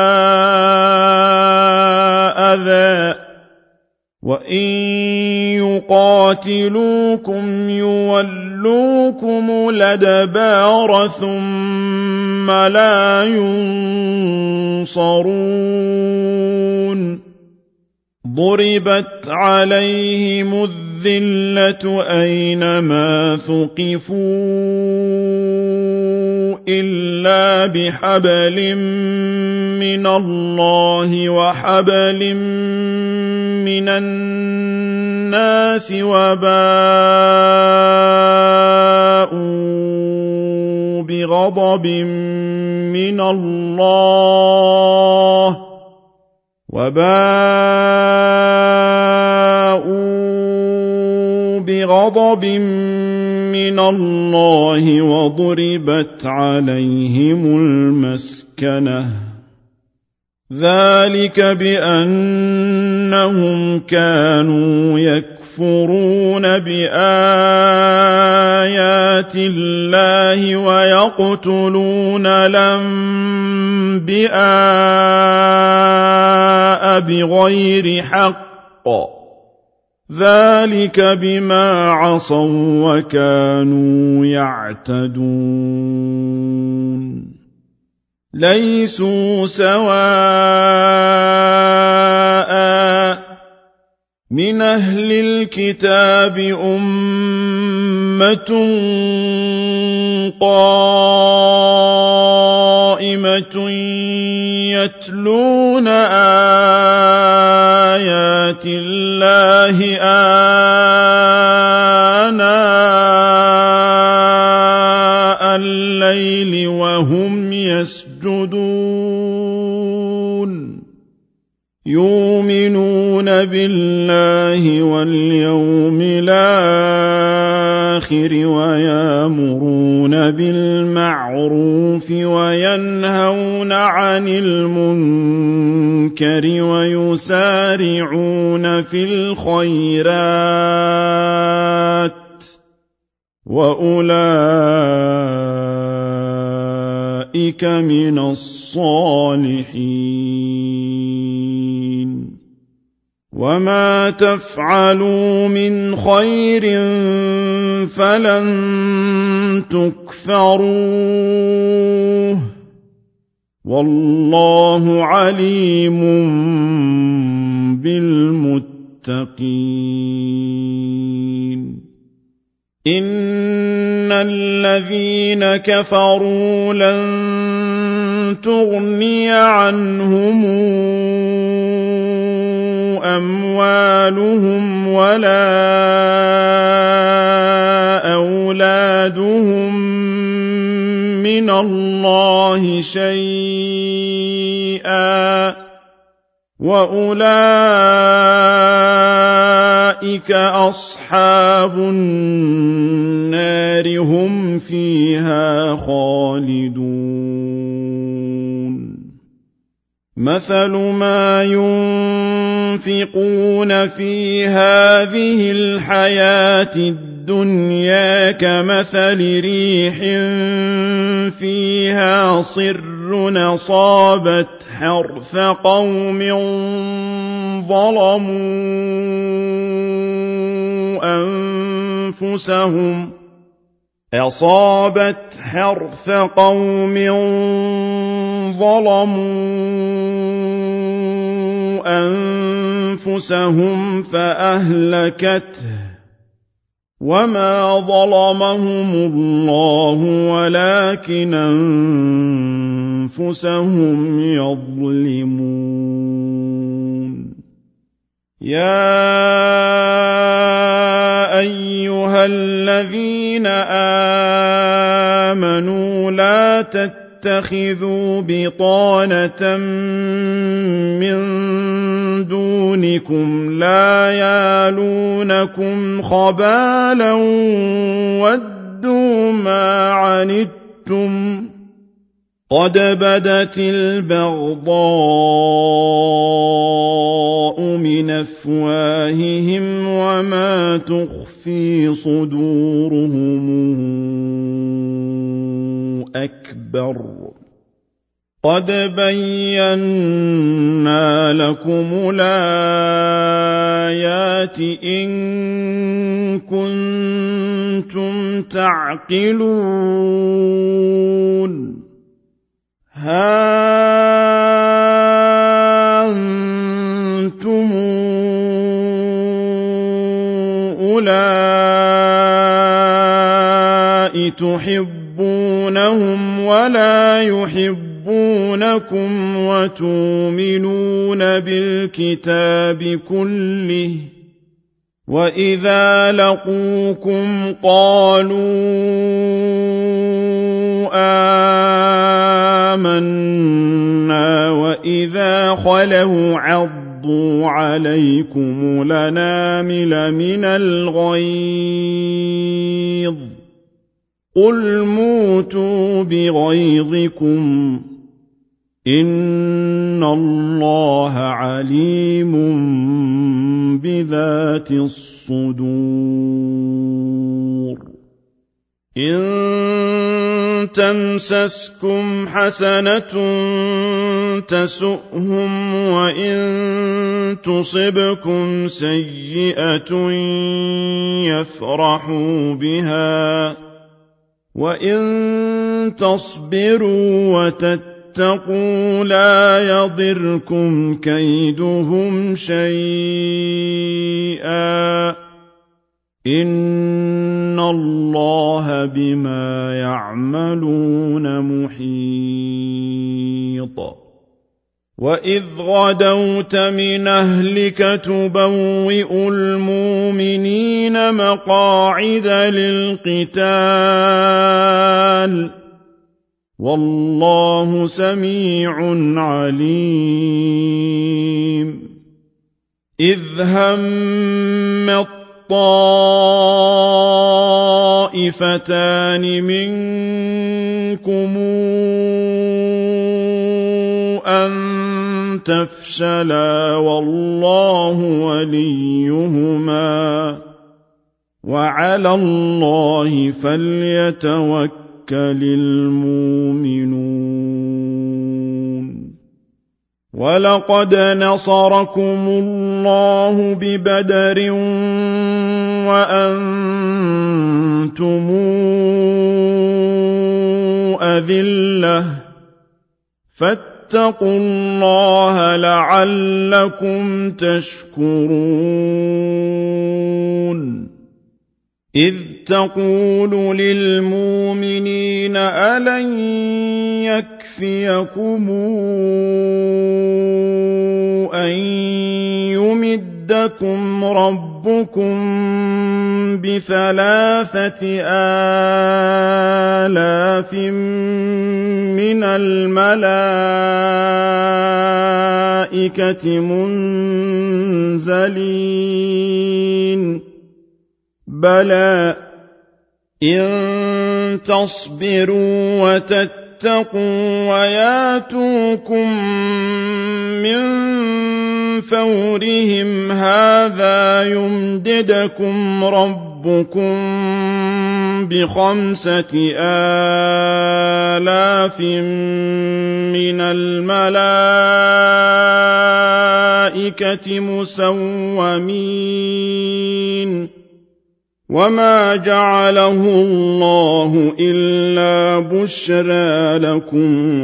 أذى وإن يقاتلوكم يولوكم الأدبار ثم لا ينصرون ضربت عليهم الذلة أينما ثقفوا إلا بحبل من الله وحبل من الناس وباءوا بغضب من الله وضربت عليهم المسكنة ذلك بأنهم كانوا يكفرون بآيات الله ويقتلون الأنبياء بغير حق ذلك بما عصوا وكانوا يعتدون ليسوا سواء من أهل الكتاب أمة قائمة يتلون آيات الله آناء الليل وهم يسجدون يؤمنون بالله واليوم الآخر ويأمرون بالمعروف وينهون عن المنكر ويسارعون في الخيرات وأولئك من الصالحين وما تفعلوا من خير فلن تكفروه والله عليم بالمتقين إن الذين كفروا لن تغني عنهم أموالهم ولا أولادهم من الله شيئا وأولئك أصحاب النار هم فيها خالدون مثل ما ينفقون في هذه الحياة الدنيا كمثل ريح فيها صر أصابت حرث قوم ظلموا أنفسهم فأهلكته وما ظلمهم الله ولكن أنفسهم يظلمون يا أيها الذين آمنوا لا تتخذوا بطانة من دونكم لا يالونكم خبالا ودوا ما عنتم قد بدت البغضاء من أفواههم وما تخفي صدورهم أكبر قد بينا لكم الآيات إن كنتم تعقلون ها أنتم أولئك تحبونهم ولا يحبونكم وتؤمنون بالكتاب كله وإذا لقوكم قالوا آمنا وإذا خلوا عضوا عليكم الأنامل من الغيظ قل موتوا بغيظكم إن الله عليم بذات الصدور إن تمسسكم حسنة تسؤهم وإن تصبكم سيئة يفرحوا بها وإن تصبروا وتتقوا لا يضركم كيدهم شيئا إن الله بما يعملون محيط وإذ غدوت من أهلك تبوئ المؤمنين مقاعد للقتال والله سميع عليم إذ هم الطائفتان منكم أن تفشلا والله وليهما وعلى الله فليتوكل المؤمنون ولقد نصركم الله ببدر وأنتم أذلة فاتقوا الله لعلكم تشكرون إذ تقول للمؤمنين ألن يكفيكم أن يمدكم ربكم ب3,000 من الملائكة منزلين بلى إن تصبروا وتتقوا وياتوكم من فورهم هذا يمددكم ربكم ب5,000 من الملائكة مسومين وما جعله الله إلا بشرى لكم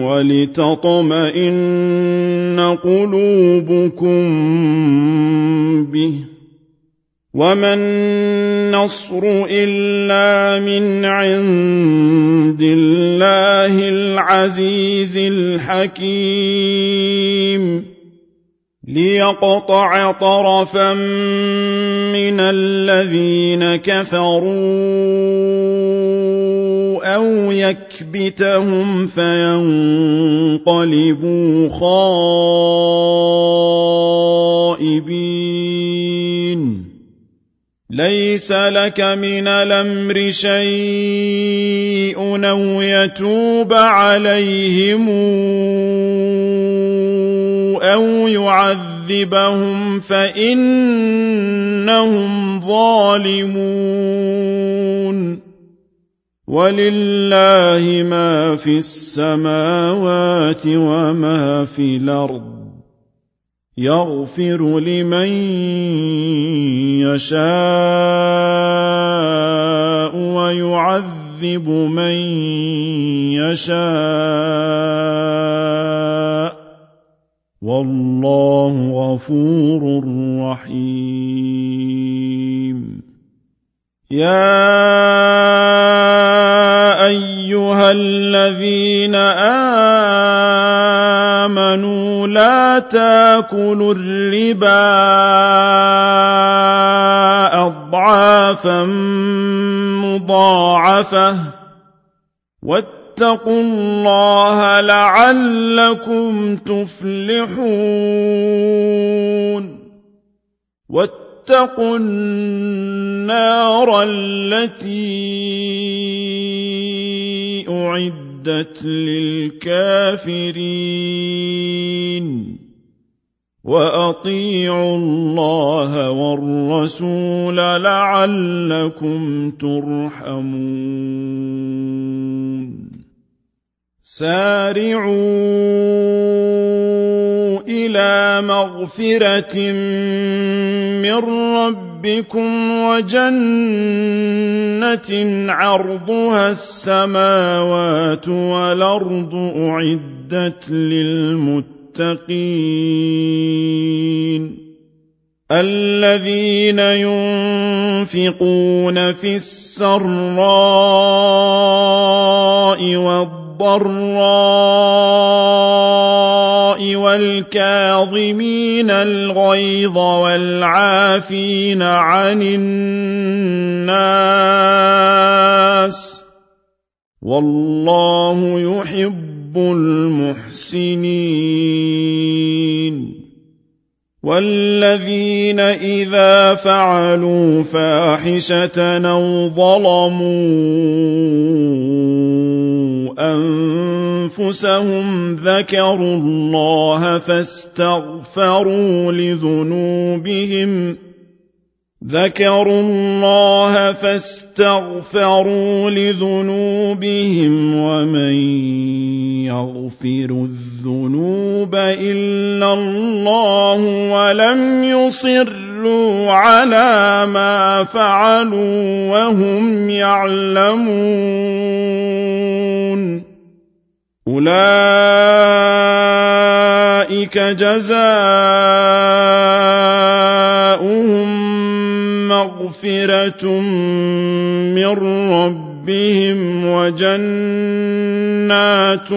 ولتطمئن قلوبكم به وما النصر إلا من عند الله العزيز الحكيم ليقطع طرفا من الذين كفروا أو يكبتهم فينقلبوا خائبين ليس لك من الأمر شيء أو يتوب عليهم أو يعذبهم فإنهم ظالمون ولله ما في السماوات وما في الأرض يغفر لمن يشاء ويعذب من يشاء والله غفور رحيم يا أيها الذين آمنوا لا تاكلوا الربا أضعافا مضاعفة واتقوا الله لعلكم تفلحون واتقوا النار التي أعدت للكافرين وأطيعوا الله والرسول لعلكم ترحمون سارعوا إلى مغفرة من ربكم وجنة عرضها السماوات والأرض أعدت للمتقين الذين ينفقون في السراء والضراء والكاظمين الغيظ والعافين عن الناس والله يحب المحسنين والذين إذا فعلوا فاحشة أو ظلموا أنفسهم ذكروا الله فاستغفروا لذنوبهم ومن يغفر الذنوب إلا الله ولم يصروا على ما فعلوا وهم يعلمون أولئك جزاؤهم مغفرة من ربهم وجنات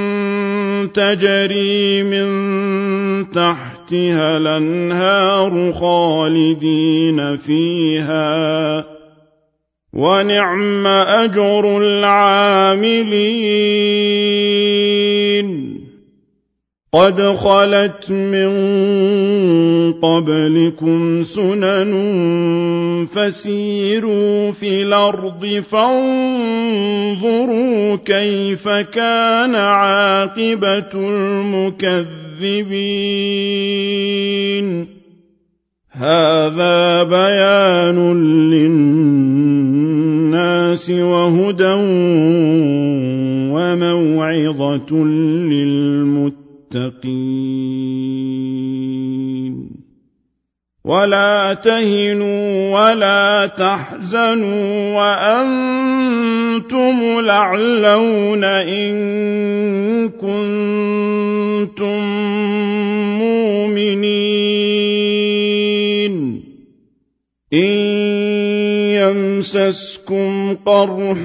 تجري من تحتها الأنهار خالدين فيها ونعم أجر العاملين قد خلت من قبلكم سنن فسيروا في الأرض فانظروا كيف كان عاقبة المكذبين هذا بيان للناس وهدى وموعظة للمتقين ولا تهنوا ولا تحزنوا وأنتم الأعلون إن كنتم مؤمنين إن يمسسكم قرح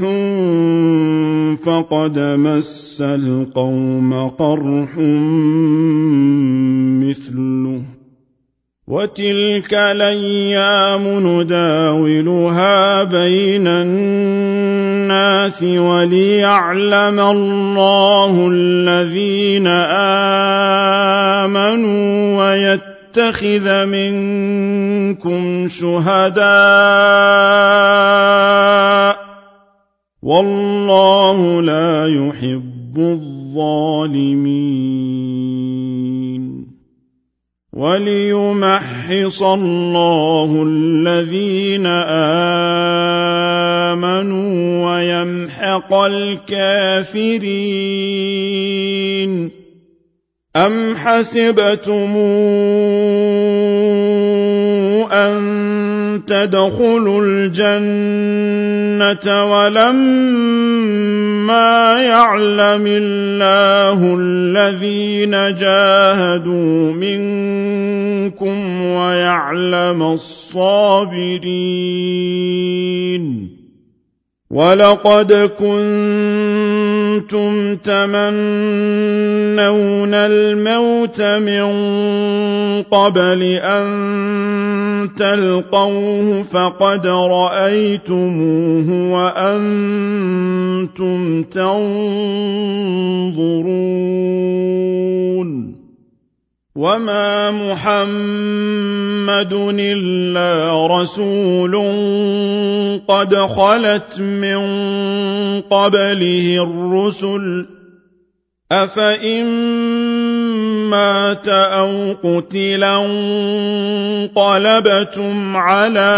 فقد مس القوم قرح مثله وتلك الأيام نداولها بين الناس وليعلم الله الذين آمنوا ويتخذ منكم شهداء والله لا يحب الظالمين وليمحص الله الذين آمنوا ويمحق الكافرين أم حسبتم أن تدخلوا الجنة ولما يعلم الله الذين جاهدوا منكم ويعلم الصابرين ولقد كنتم تمنون الموت من قبل أن تلقوه فقد رأيتموه وأنتم تنظرون وما محمد إلا رسول قد خلت من قبله الرسل أفإن مات أو قتل انقلبتم على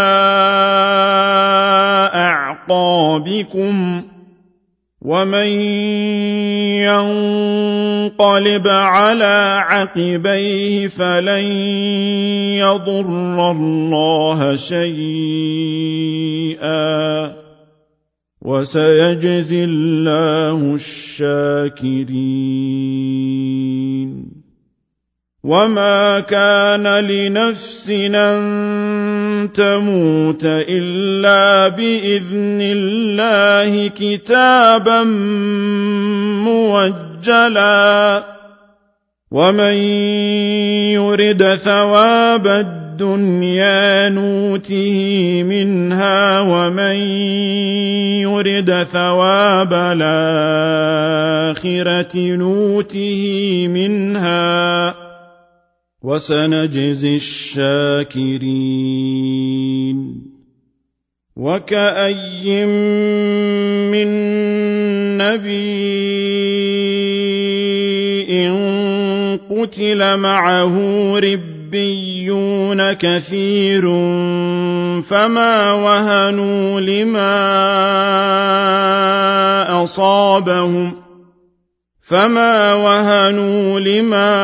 أعقابكم ومن ينقلب على عقبيه فلن يضر الله شيئا وسيجزي الله الشاكرين وما كان لنفس أن تموت إلا بإذن الله كتابا موجلا ومن يرد ثواب الدنيا الدنيا نوته منها ومن يرد ثواب الآخرة نوته منها وسنجزي الشاكرين وكأي من نبي قتل معه ربيون كثير فما وهنوا لما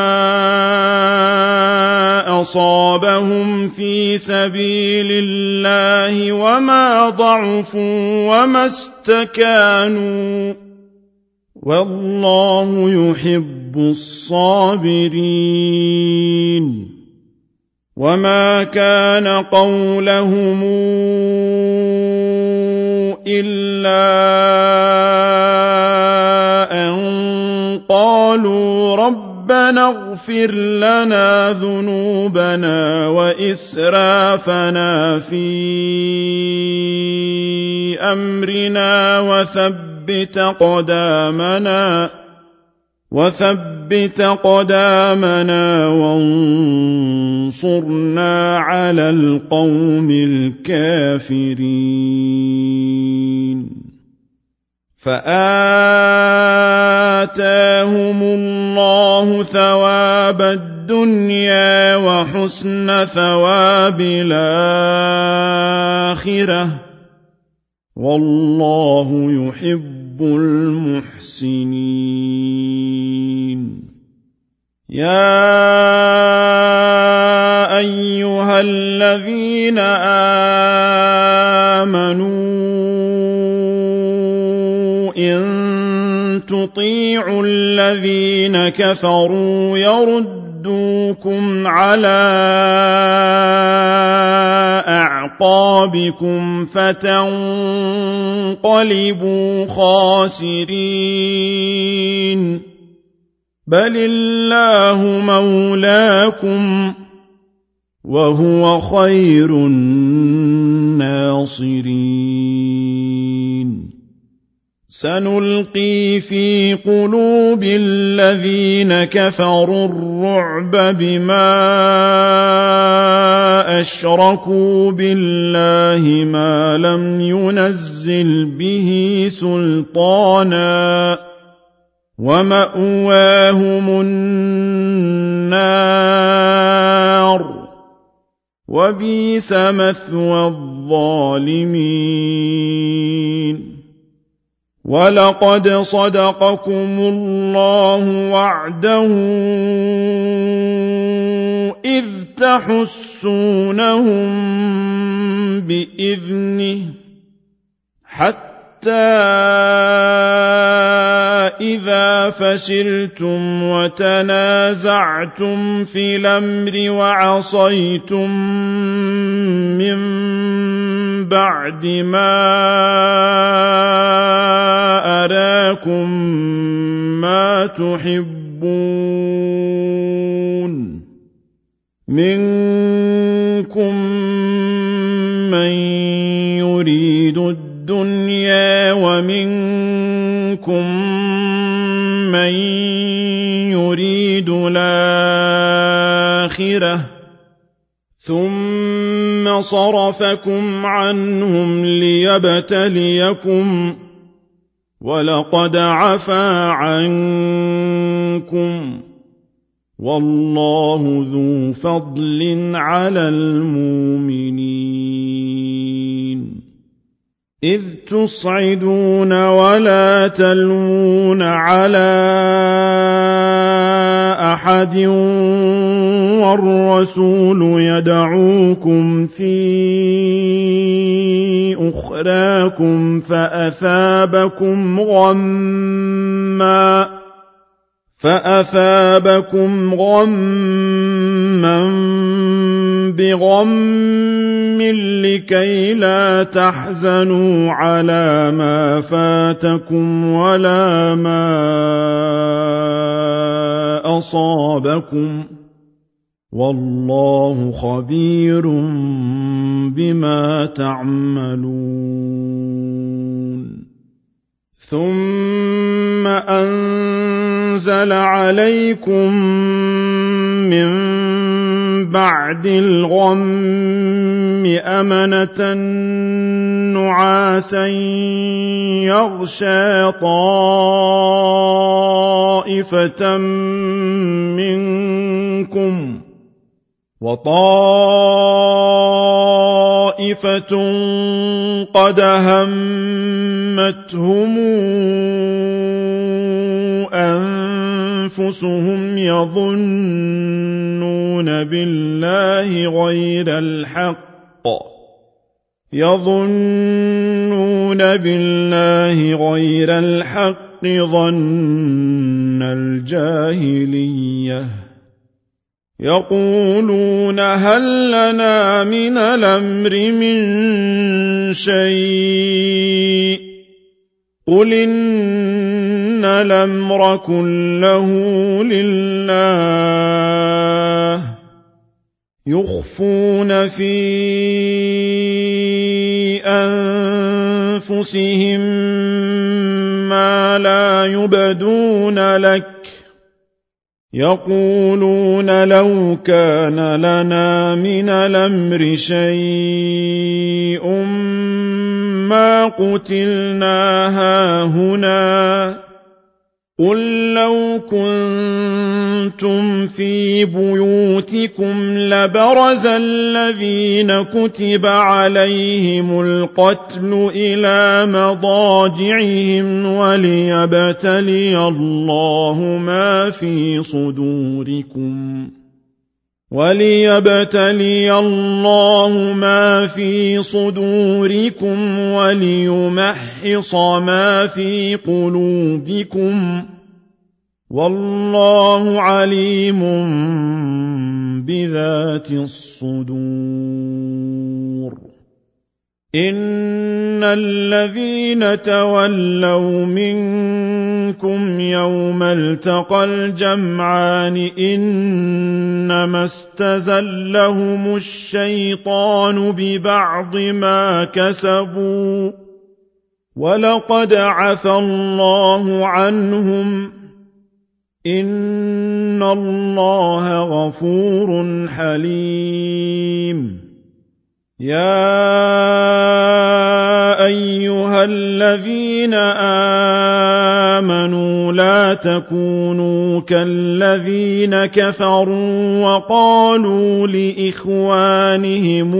أصابهم في سبيل الله وما ضعفوا وما استكانوا والله يحب الصابرين وما كان قولهم إلا أن قالوا ربنا اغفر لنا ذنوبنا وإسرافنا في أمرنا وثبت قدامنا وانصرنا على القوم الكافرين فآتاهم الله ثواب الدنيا وحسن ثواب الآخرة والله يحب المحسنين يا أيها الذين آمنوا إن تطيعوا الذين كفروا يردوكم على أعقابكم فتنقلبوا خاسرين بل الله مولاكم وهو خير الناصرين سنلقي في قلوب الذين كفروا الرعب بما أشركوا بالله ما لم ينزل به سلطانا ومأواهم النار وبئس مثوى الظالمين ولقد صدقكم الله وعده إذ تحسونهم بإذنه حتى إذا فشلتم وتنازعتم في الأمر وعصيتم من بعد ما أراكم ما تحبون منكم من يريد الدنيا ومنكم من يريد الآخرة ثم صرفكم عنهم ليبتليكم ولقد عفا عنكم والله ذو فضل على المؤمنين إذ تصعدون ولا تلوون على أحد والرسول يدعوكم في أخراكم فأثابكم غما بغم لكي لا تحزنوا على ما فاتكم ولا ما أصابكم والله خبير بما تعملون ثم أنزل عليكم من بعد الغم أمنة نعاسا يغشى طائفة منكم وطائفة قد همتهم أنفسهم يظنون بالله غير الحق ظن الجاهلية يقولون هل لنا من الأمر من شيء قل إن الأمر كله لله يخفون في أنفسهم ما لا يبدون لك يقولون لو كان لنا من الأمر شيء ما قتلنا هاهنا قل لو كنتم في بيوتكم لبرز الذين كتب عليهم القتل إلى مضاجعهم وليبتلي الله ما في صدوركم وليمحص ما في قلوبكم والله عليم بذات الصدور إن الذين تولوا منكم يوم التقى الجمعان إنما استزلهم الشيطان ببعض ما كسبوا ولقد عفى الله عنهم إن الله غفور حليم يا أيها الذين آمنوا لا تكونوا كالذين كفروا وقالوا لإخوانهم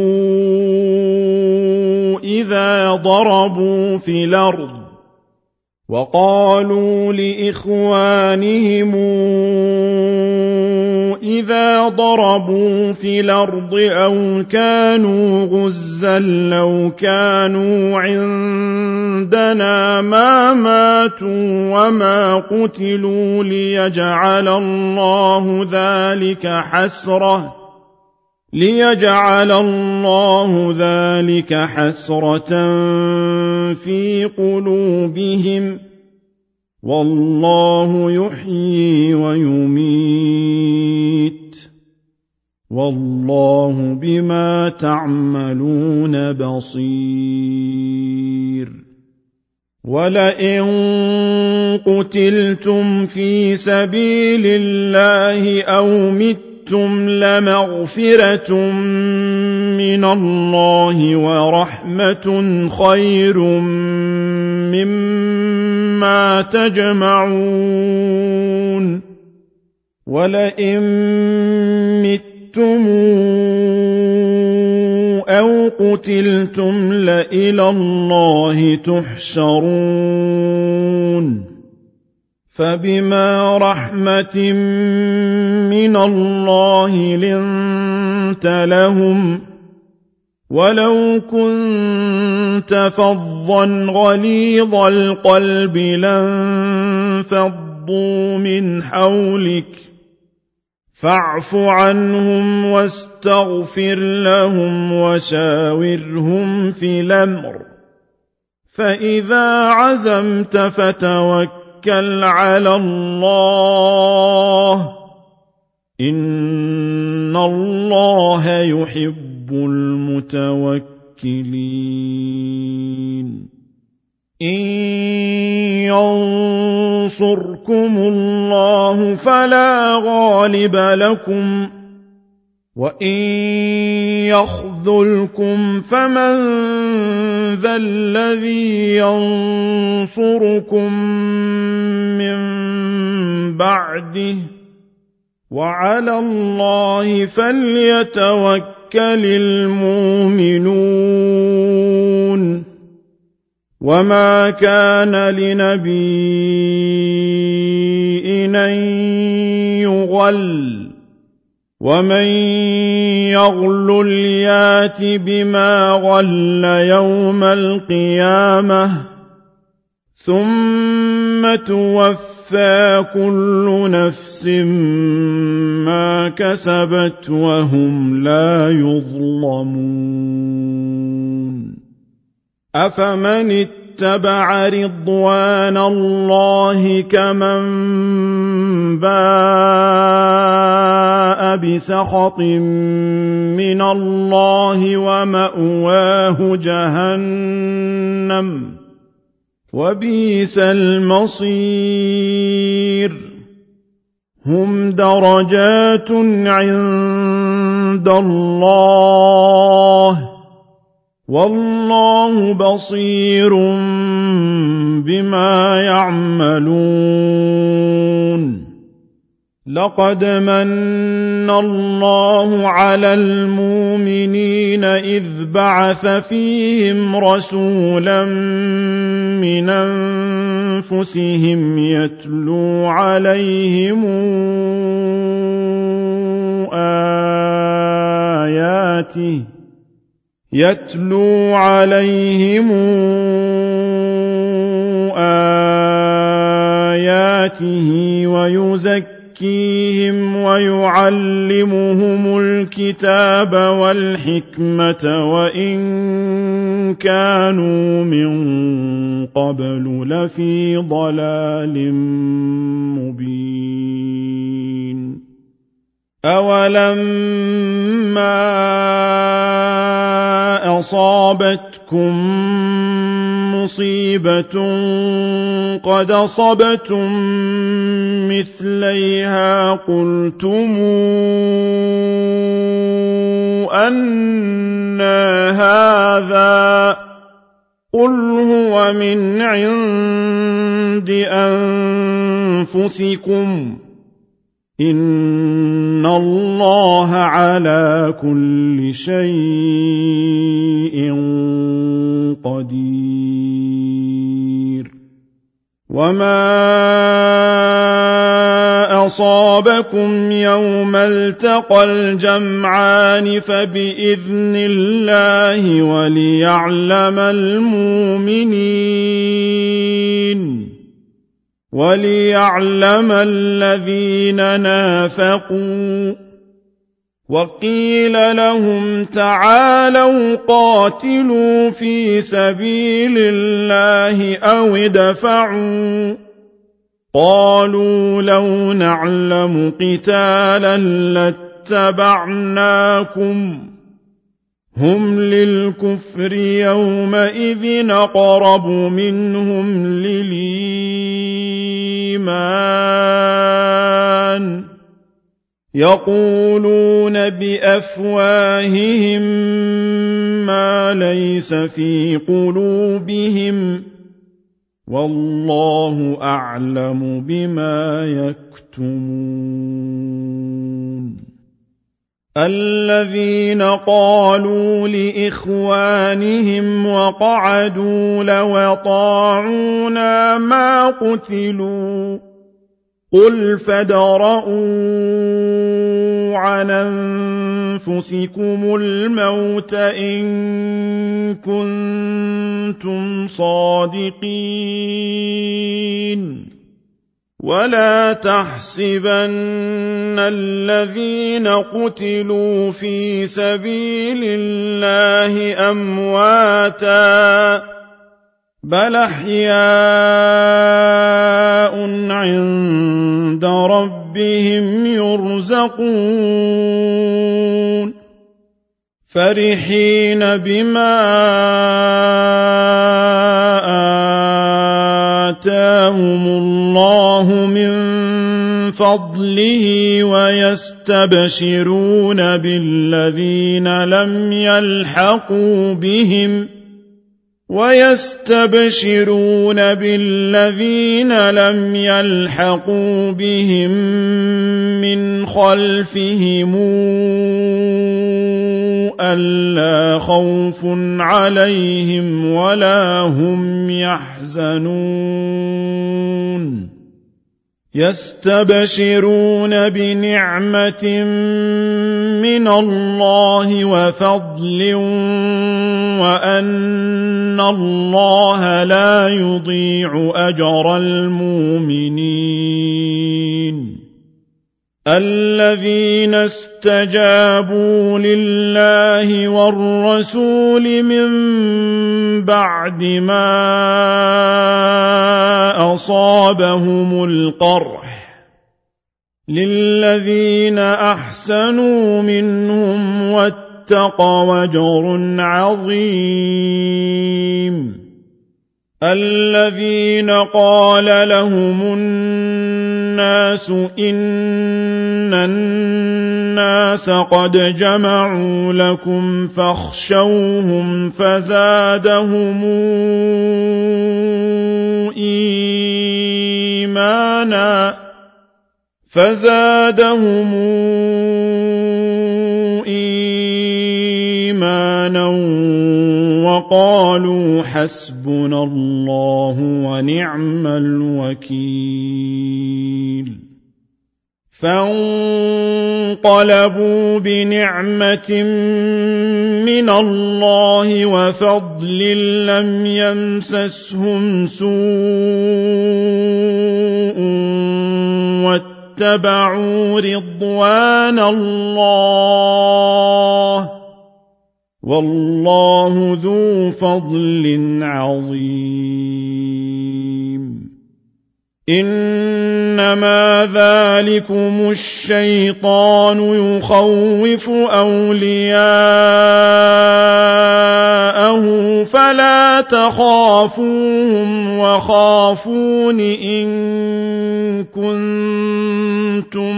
إذا ضربوا في الأرض أو كانوا غزا لو كانوا عندنا ما ماتوا وما قتلوا ليجعل الله ذلك حسرة في قلوبهم والله يحيي ويميت والله بما تعملون بصير ولئن قتلتم في سبيل الله أو متم لمغفرة من الله ورحمة خير مما تجمعون ولئن متم أو قتلتم لإلى الله تحشرون فبما رحمة من الله لنت لهم ولو كنت فظا غليظ القلب لانفضوا من حولك فاعف عنهم واستغفر لهم وشاورهم في الأمر فإذا عزمت فتوكل على الله إن إِنَّ اللَّهَ يُحِبُّ الْمُتَوَكِّلِينَ إِن يَنصُرْكُمُ اللَّهُ فَلَا غَالِبَ لَكُمْ وَإِن يَخْذُلْكُمْ فَمَن ذَا الَّذِي يَنصُرُكُم مِّن بَعْدِهِ وَعَلَى اللَّهِ فَلْيَتَوَكَّلِ الْمُؤْمِنُونَ وَمَا كَانَ لِنَبِيٍّ أَن يُغَلَّ وَمَن يَغْلُلْ يَأْتِ بِمَا غَلَّ يَوْمَ الْقِيَامَةِ ثُمَّ تُوَفَّىٰ كُلُّ نَفْسٍ مَّا كَسَبَتْ وَهُمْ لَا يُظْلَمُونَ أَفَمَنِ اتَّبَعَ رِضْوَانَ اللَّهِ كَمَن بَاءَ بِسَخَطٍ مِّنَ اللَّهِ وَمَأْوَاهُ جَهَنَّمُ وَبِئْسَ الْمَصِيرُ هُمْ دَرَجَاتٌ عِندَ اللَّهِ وَاللَّهُ بَصِيرٌ بِمَا يَعْمَلُونَ لَقَدْ مَنَّ اللَّهُ عَلَى الْمُؤْمِنِينَ إِذْ بَعَثَ فِيهِمْ رَسُولًا مِّنْ أَنفُسِهِمْ يَتْلُو عليهم آياته ويزكيهم ويعلمهم الكتاب والحكمة وإن كانوا من قبل لفي ضلال مبين أولما أصابتكم مصيبة قد أصبتم مثليها قلتم أنى هذا قل هو من عند أنفسكم إن الله على كل شيء قدير وما أصابكم يوم التقى الجمعان فبإذن الله وليعلم الذين نافقوا وقيل لهم تعالوا قاتلوا في سبيل الله أو ادفعوا قالوا لو نعلم قتالا لاتبعناكم هم للكفر يومئذ أقرب منهم للإيمان يقولون بأفواههم ما ليس في قلوبهم والله أعلم بما يكتمون الذين قالوا لإخوانهم وقعدوا لو أطاعونا ما قتلوا قل فادرءوا عن أنفسكم الموت إن كنتم صادقين ولا تحسبن الذين قتلوا في سبيل الله أمواتا بل أحياء عند ربهم يرزقون فرحين بما آتاهم الله من فضله ويستبشرون بالذين لم يلحقوا بهم من خلفهم ألا خوف عليهم ولا هم يحزنون يستبشرون بنعمة من الله وفضل وأن الله لا يضيع أجر المؤمنين الذين استجابوا لله والرسول من بعد ما أصابهم القرح للذين أحسنوا منهم واتقوا أجر عظيم الذين قال لهم الناس إن الناس قد جمعوا لكم فاخشوهم فزادهم إيمانا وقالوا حسبنا الله ونعم الوكيل فانقلبوا بنعمة من الله وفضل لم يمسسهم سوء واتبعوا رضوان الله والله ذو فضل عظيم إنما ذلكم الشيطان يخوف أولياءه فلا تخافوهم وخافون إن كنتم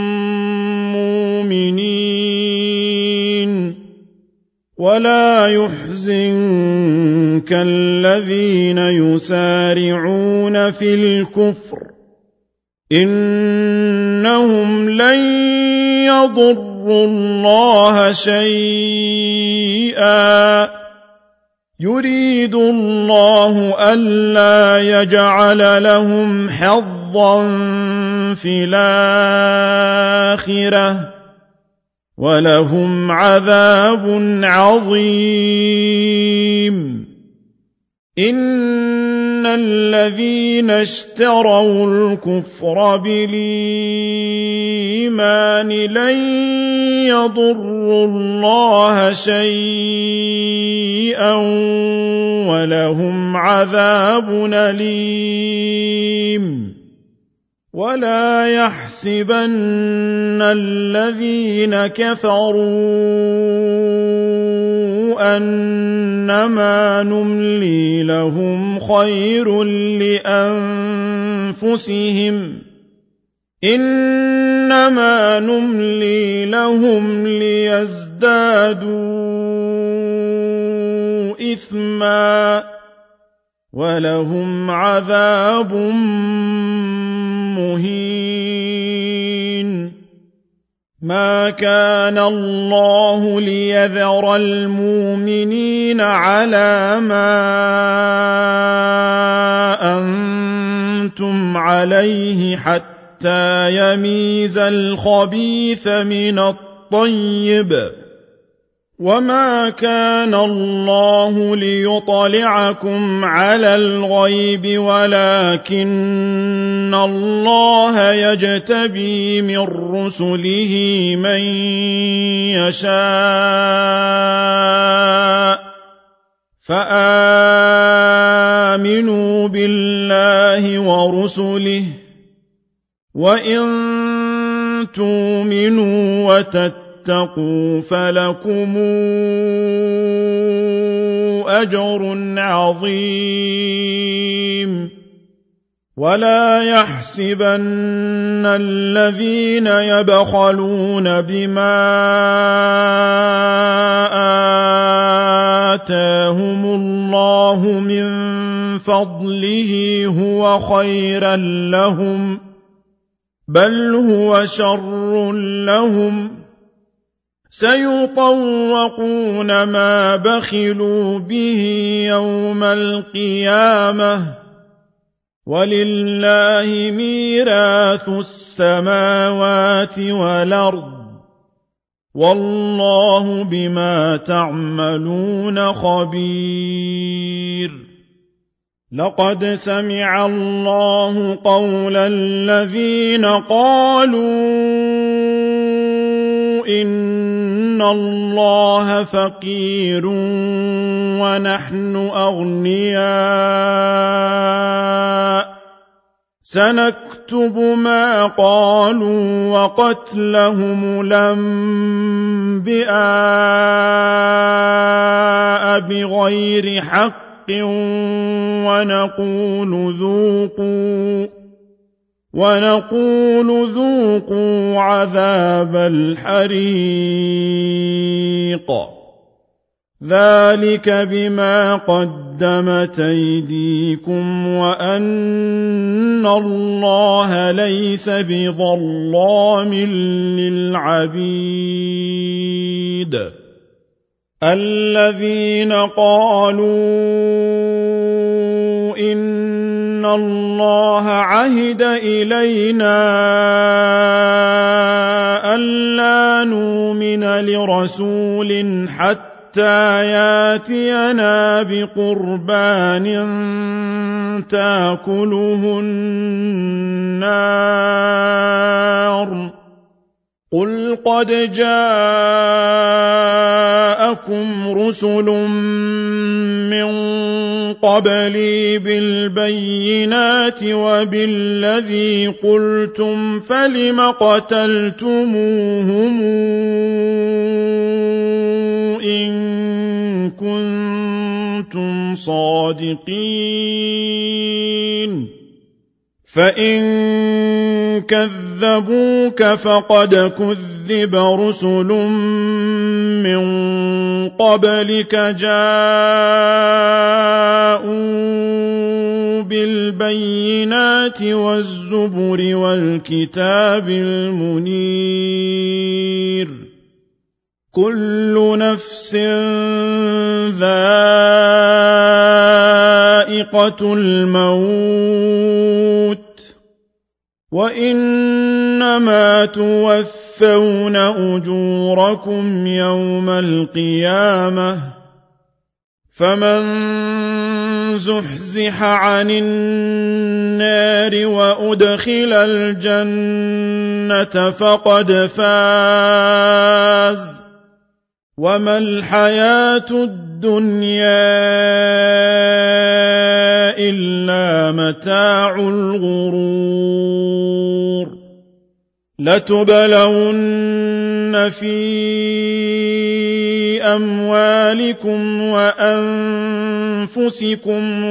مؤمنين ولا يحزنك الذين يسارعون في الكفر إنهم لن يضروا الله شيئا يريد الله ألا يجعل لهم حظا في الآخرة ولهم عذاب عظيم إن الذين اشتروا الكفر بالإيمان لن يضروا الله شيئا ولهم عذاب أليم ولا يحسبن الذين كفروا أنما نملي لهم خير لأنفسهم إنما نملي لهم ليزدادوا إثما ولهم عذاب مهين ما كان الله ليذر المؤمنين على ما أنتم عليه حتى يميز الخبيث من الطيب وما كان الله ليطلعكم على الغيب ولكن الله يجتبي من رسله من يشاء فآمنوا آمنوا بالله ورسله وإن تؤمنوا وتتقوا فلكم أجر عظيم ولا يحسبن الذين يبخلون بما آتاهم الله من فضله هو خيرا لهم بل هو شر لهم سيطوقون ما بخلوا به يوم القيامة ولله ميراث السماوات والأرض والله بما تعملون خبير لقد سمع الله قول الذين قالوا إن الله فقير ونحن أغنياء سنكتب ما قالوا وقتلهم الأنبياء بغير حق ونقول ذوقوا عذاب الحريق ذلك بما قدمت أيديكم وأن الله ليس بظلام للعبيد الذين قالوا إن الله عهد إلينا ألا نؤمن لرسول حتى ياتينا بقربان تأكله النار قل قد جاءكم رسل من قبلي بالبينات وبالذي قلتم فلم قتلتموهم إن كنتم صادقين فإن كذبوك فقد كذب رسل من قبلك جاءوا بالبينات والزبر والكتاب المنير كل نفس ذائقة الموت وإنما توفون أجوركم يوم القيامة فمن زحزح عن النار وأدخل الجنة فقد فاز وما الحياة الدنيا إلا متاع الغرور لتبلون في أموالكم وأنفسكم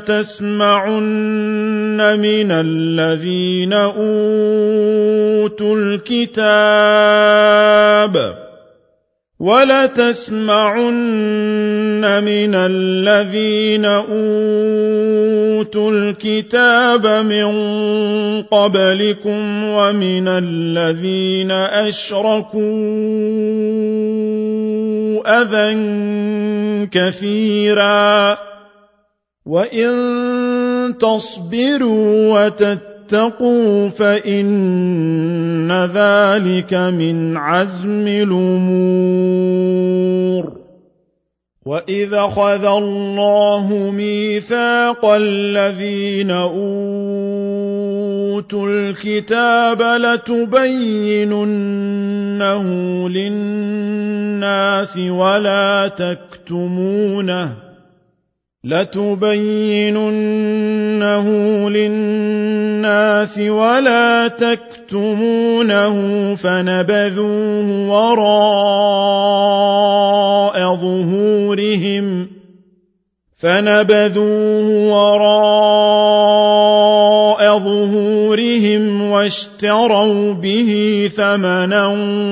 ولتسمعن من الذين أوتوا الكتاب من قبلكم ومن الذين أشركوا أذى كثيرا وإن تصبروا وتتقوا فإن ذلك من عزم الأمور وإذا أخذ الله ميثاق الذين أوتوا الكتاب لتبيننه للناس ولا تكتمونه لَتُبَيِّنُنَّهُ لِلنَّاسِ وَلَا تَكْتُمُونَهُ فَنَبَذُوهُ وَرَاءَ ظُهُورِهِمْ وَاشْتَرَوْا بِهِ ثَمَنًا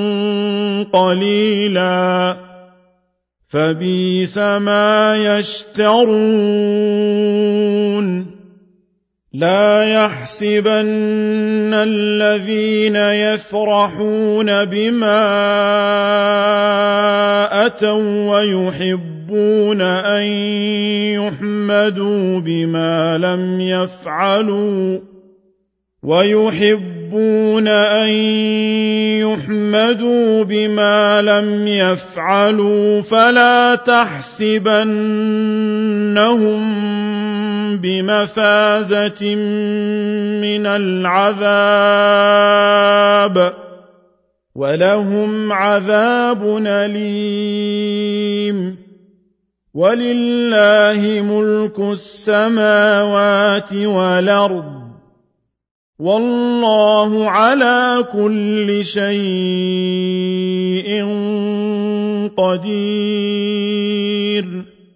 قَلِيلًا فَبِئْسَ مَا يَشْتَرُونَ لَا يَحْسَبَنَّ الَّذِينَ يَفْرَحُونَ بِمَا أَتَوا وَّيُحِبُّونَ أَن يُحْمَدُوا بِمَا لَمْ يَفْعَلُوا فَلَا تَحْسَبَنَّهُم بِمَفَازَةٍ مِّنَ الْعَذَابِ وَلَهُمْ عَذَابٌ أَلِيمٌ وَلِلَّهِ مُلْكُ السَّمَاوَاتِ وَالْأَرْضِ وَاللَّهُ عَلَى كُلِّ شَيْءٍ قَدِيرٌ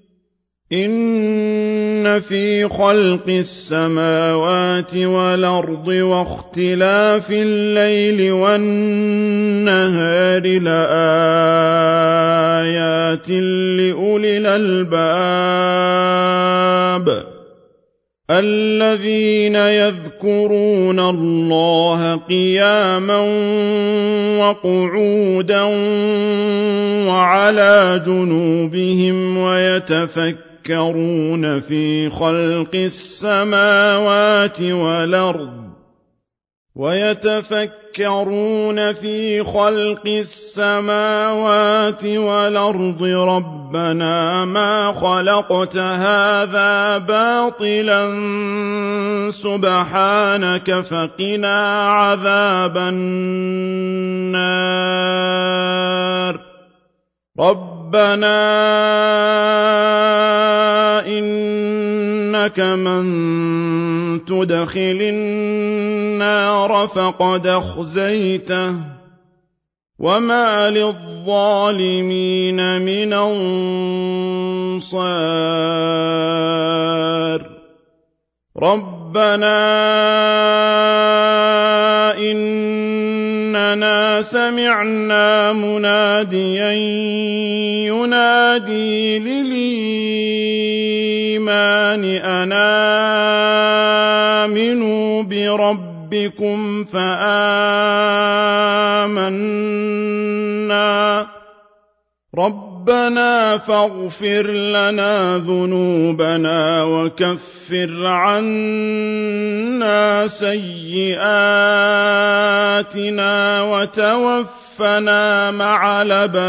إِنَّ فِي خَلْقِ السَّمَاوَاتِ وَالْأَرْضِ وَاخْتِلَافِ اللَّيْلِ وَالنَّهَارِ لَآيَاتٍ لِّأُولِي الْأَلْبَابِ الَّذِينَ يَذْكُرُونَ اللَّهَ قِيَامًا وَقُعُودًا وَعَلَىٰ جُنُوبِهِمْ وَيَتَفَكَّرُونَ في خَلْقِ السَّمَاوَاتِ وَالْأَرْضِ رَبَّنَا مَا خَلَقْتَ هَٰذَا بَاطِلًا سُبْحَانَكَ فَقِنَا عَذَابَ النَّارِ رَبَّنَا إِنَّكَ مَن تُدْخِلِ النَّارَ فَقَدْ أَخْزَيْتَهُ وَمَا لِلظَّالِمِينَ مِنْ أَنصَارٍ رَبَّنَا إِنَّنَا سَمِعْنَا مُنَادِيًا يُنَادِي لِلْإِيمَانِ أَنْ آمِنُوا بِرَبِّكُمْ فَآمَنَّا رَبَّنَا فَاغْفِرْ لَنَا ذُنُوبَنَا وَكَفِّرْ عَنَّا سَيِّئَاتِنَا وَتَوَفَّنَا مَعَ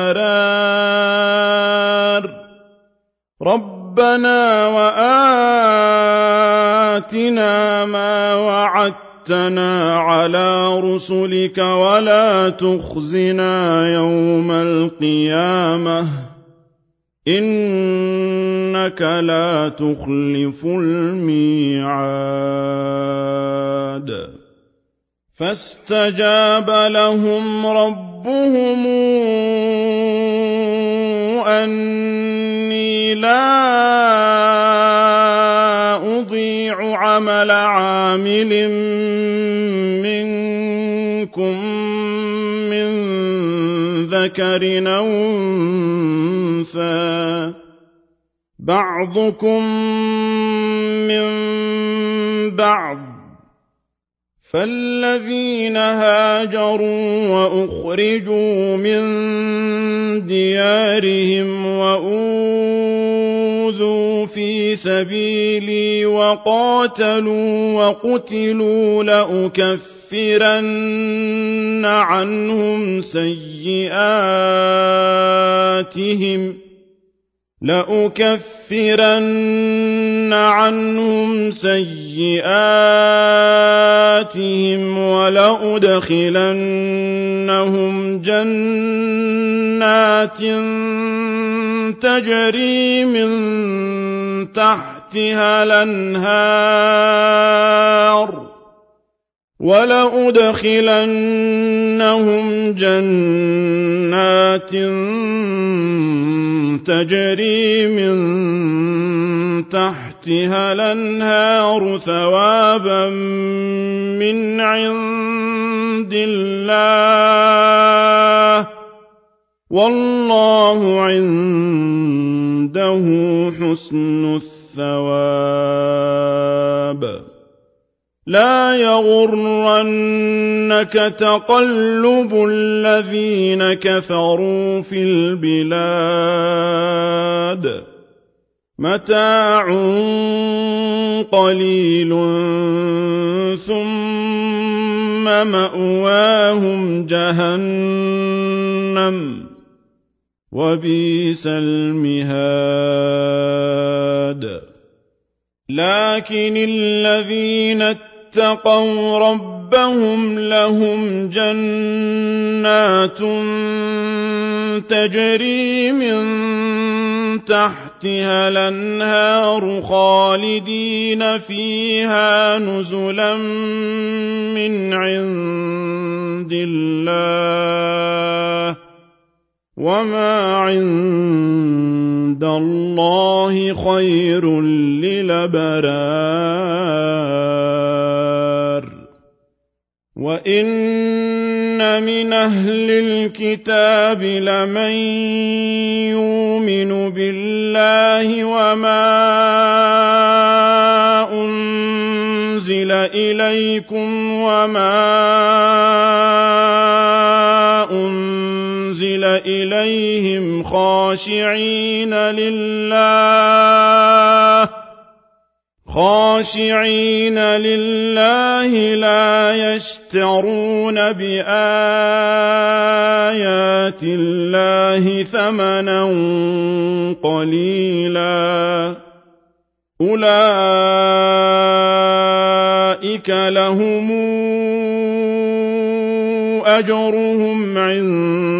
الْأَبْرَارِ رَبَّنَا وَآتِنَا مَا وَعَدتَّنَا عَلَىٰ رُسُلِكَ وَلَا تُخْزِنَا يَوْمَ الْقِيَامَةِ إِنَّكَ لَا تُخْلِفُ الْمِيعَادَ فَاسْتَجَابَ لَهُمْ رَبُّهُمْ أَنِّي لَا أُضِيعُ عَمَلَ عَامِلٍ مِّنكُم مِّن ذَكَرٍ أَوْ أُنثَىٰ بَعْضُكُم مِّن بَعْضٍ فَالَّذِينَ هَاجَرُوا وَأُخْرِجُوا مِن دِيَارِهِمْ وَأُوذُوا فِي سَبِيلِي وَقَاتَلُوا وَقُتِلُوا لَأُكَفِّرَنَّ عَنْهُمْ سَيِّئَاتِهِمْ وَلَأُدْخِلَنَّهُمْ جَنَّاتٍ تَجْرِي مِن تحتها الأنهار ولأدخلنهم جنات تجري من تحتها الأنهار ثوابا من عند الله والله عنده حسن الثواب لا يغرنك تقلب الذين كفروا في البلاد متاع قليل ثم مأواهم جهنم وبئس المهاد لكن الذين اتقوا ربهم لهم جنات تجري من تحتها الأنهار خالدين فيها نزلا من عند الله وما عند الله خير للأبرار وإن من أهل الكتاب لمن يؤمن بالله وما أنزل إليكم وما أنزل إليهم خاشعين لله لا يشترون بآيات الله ثمنا قليلا أولئك لهم أجرهم عند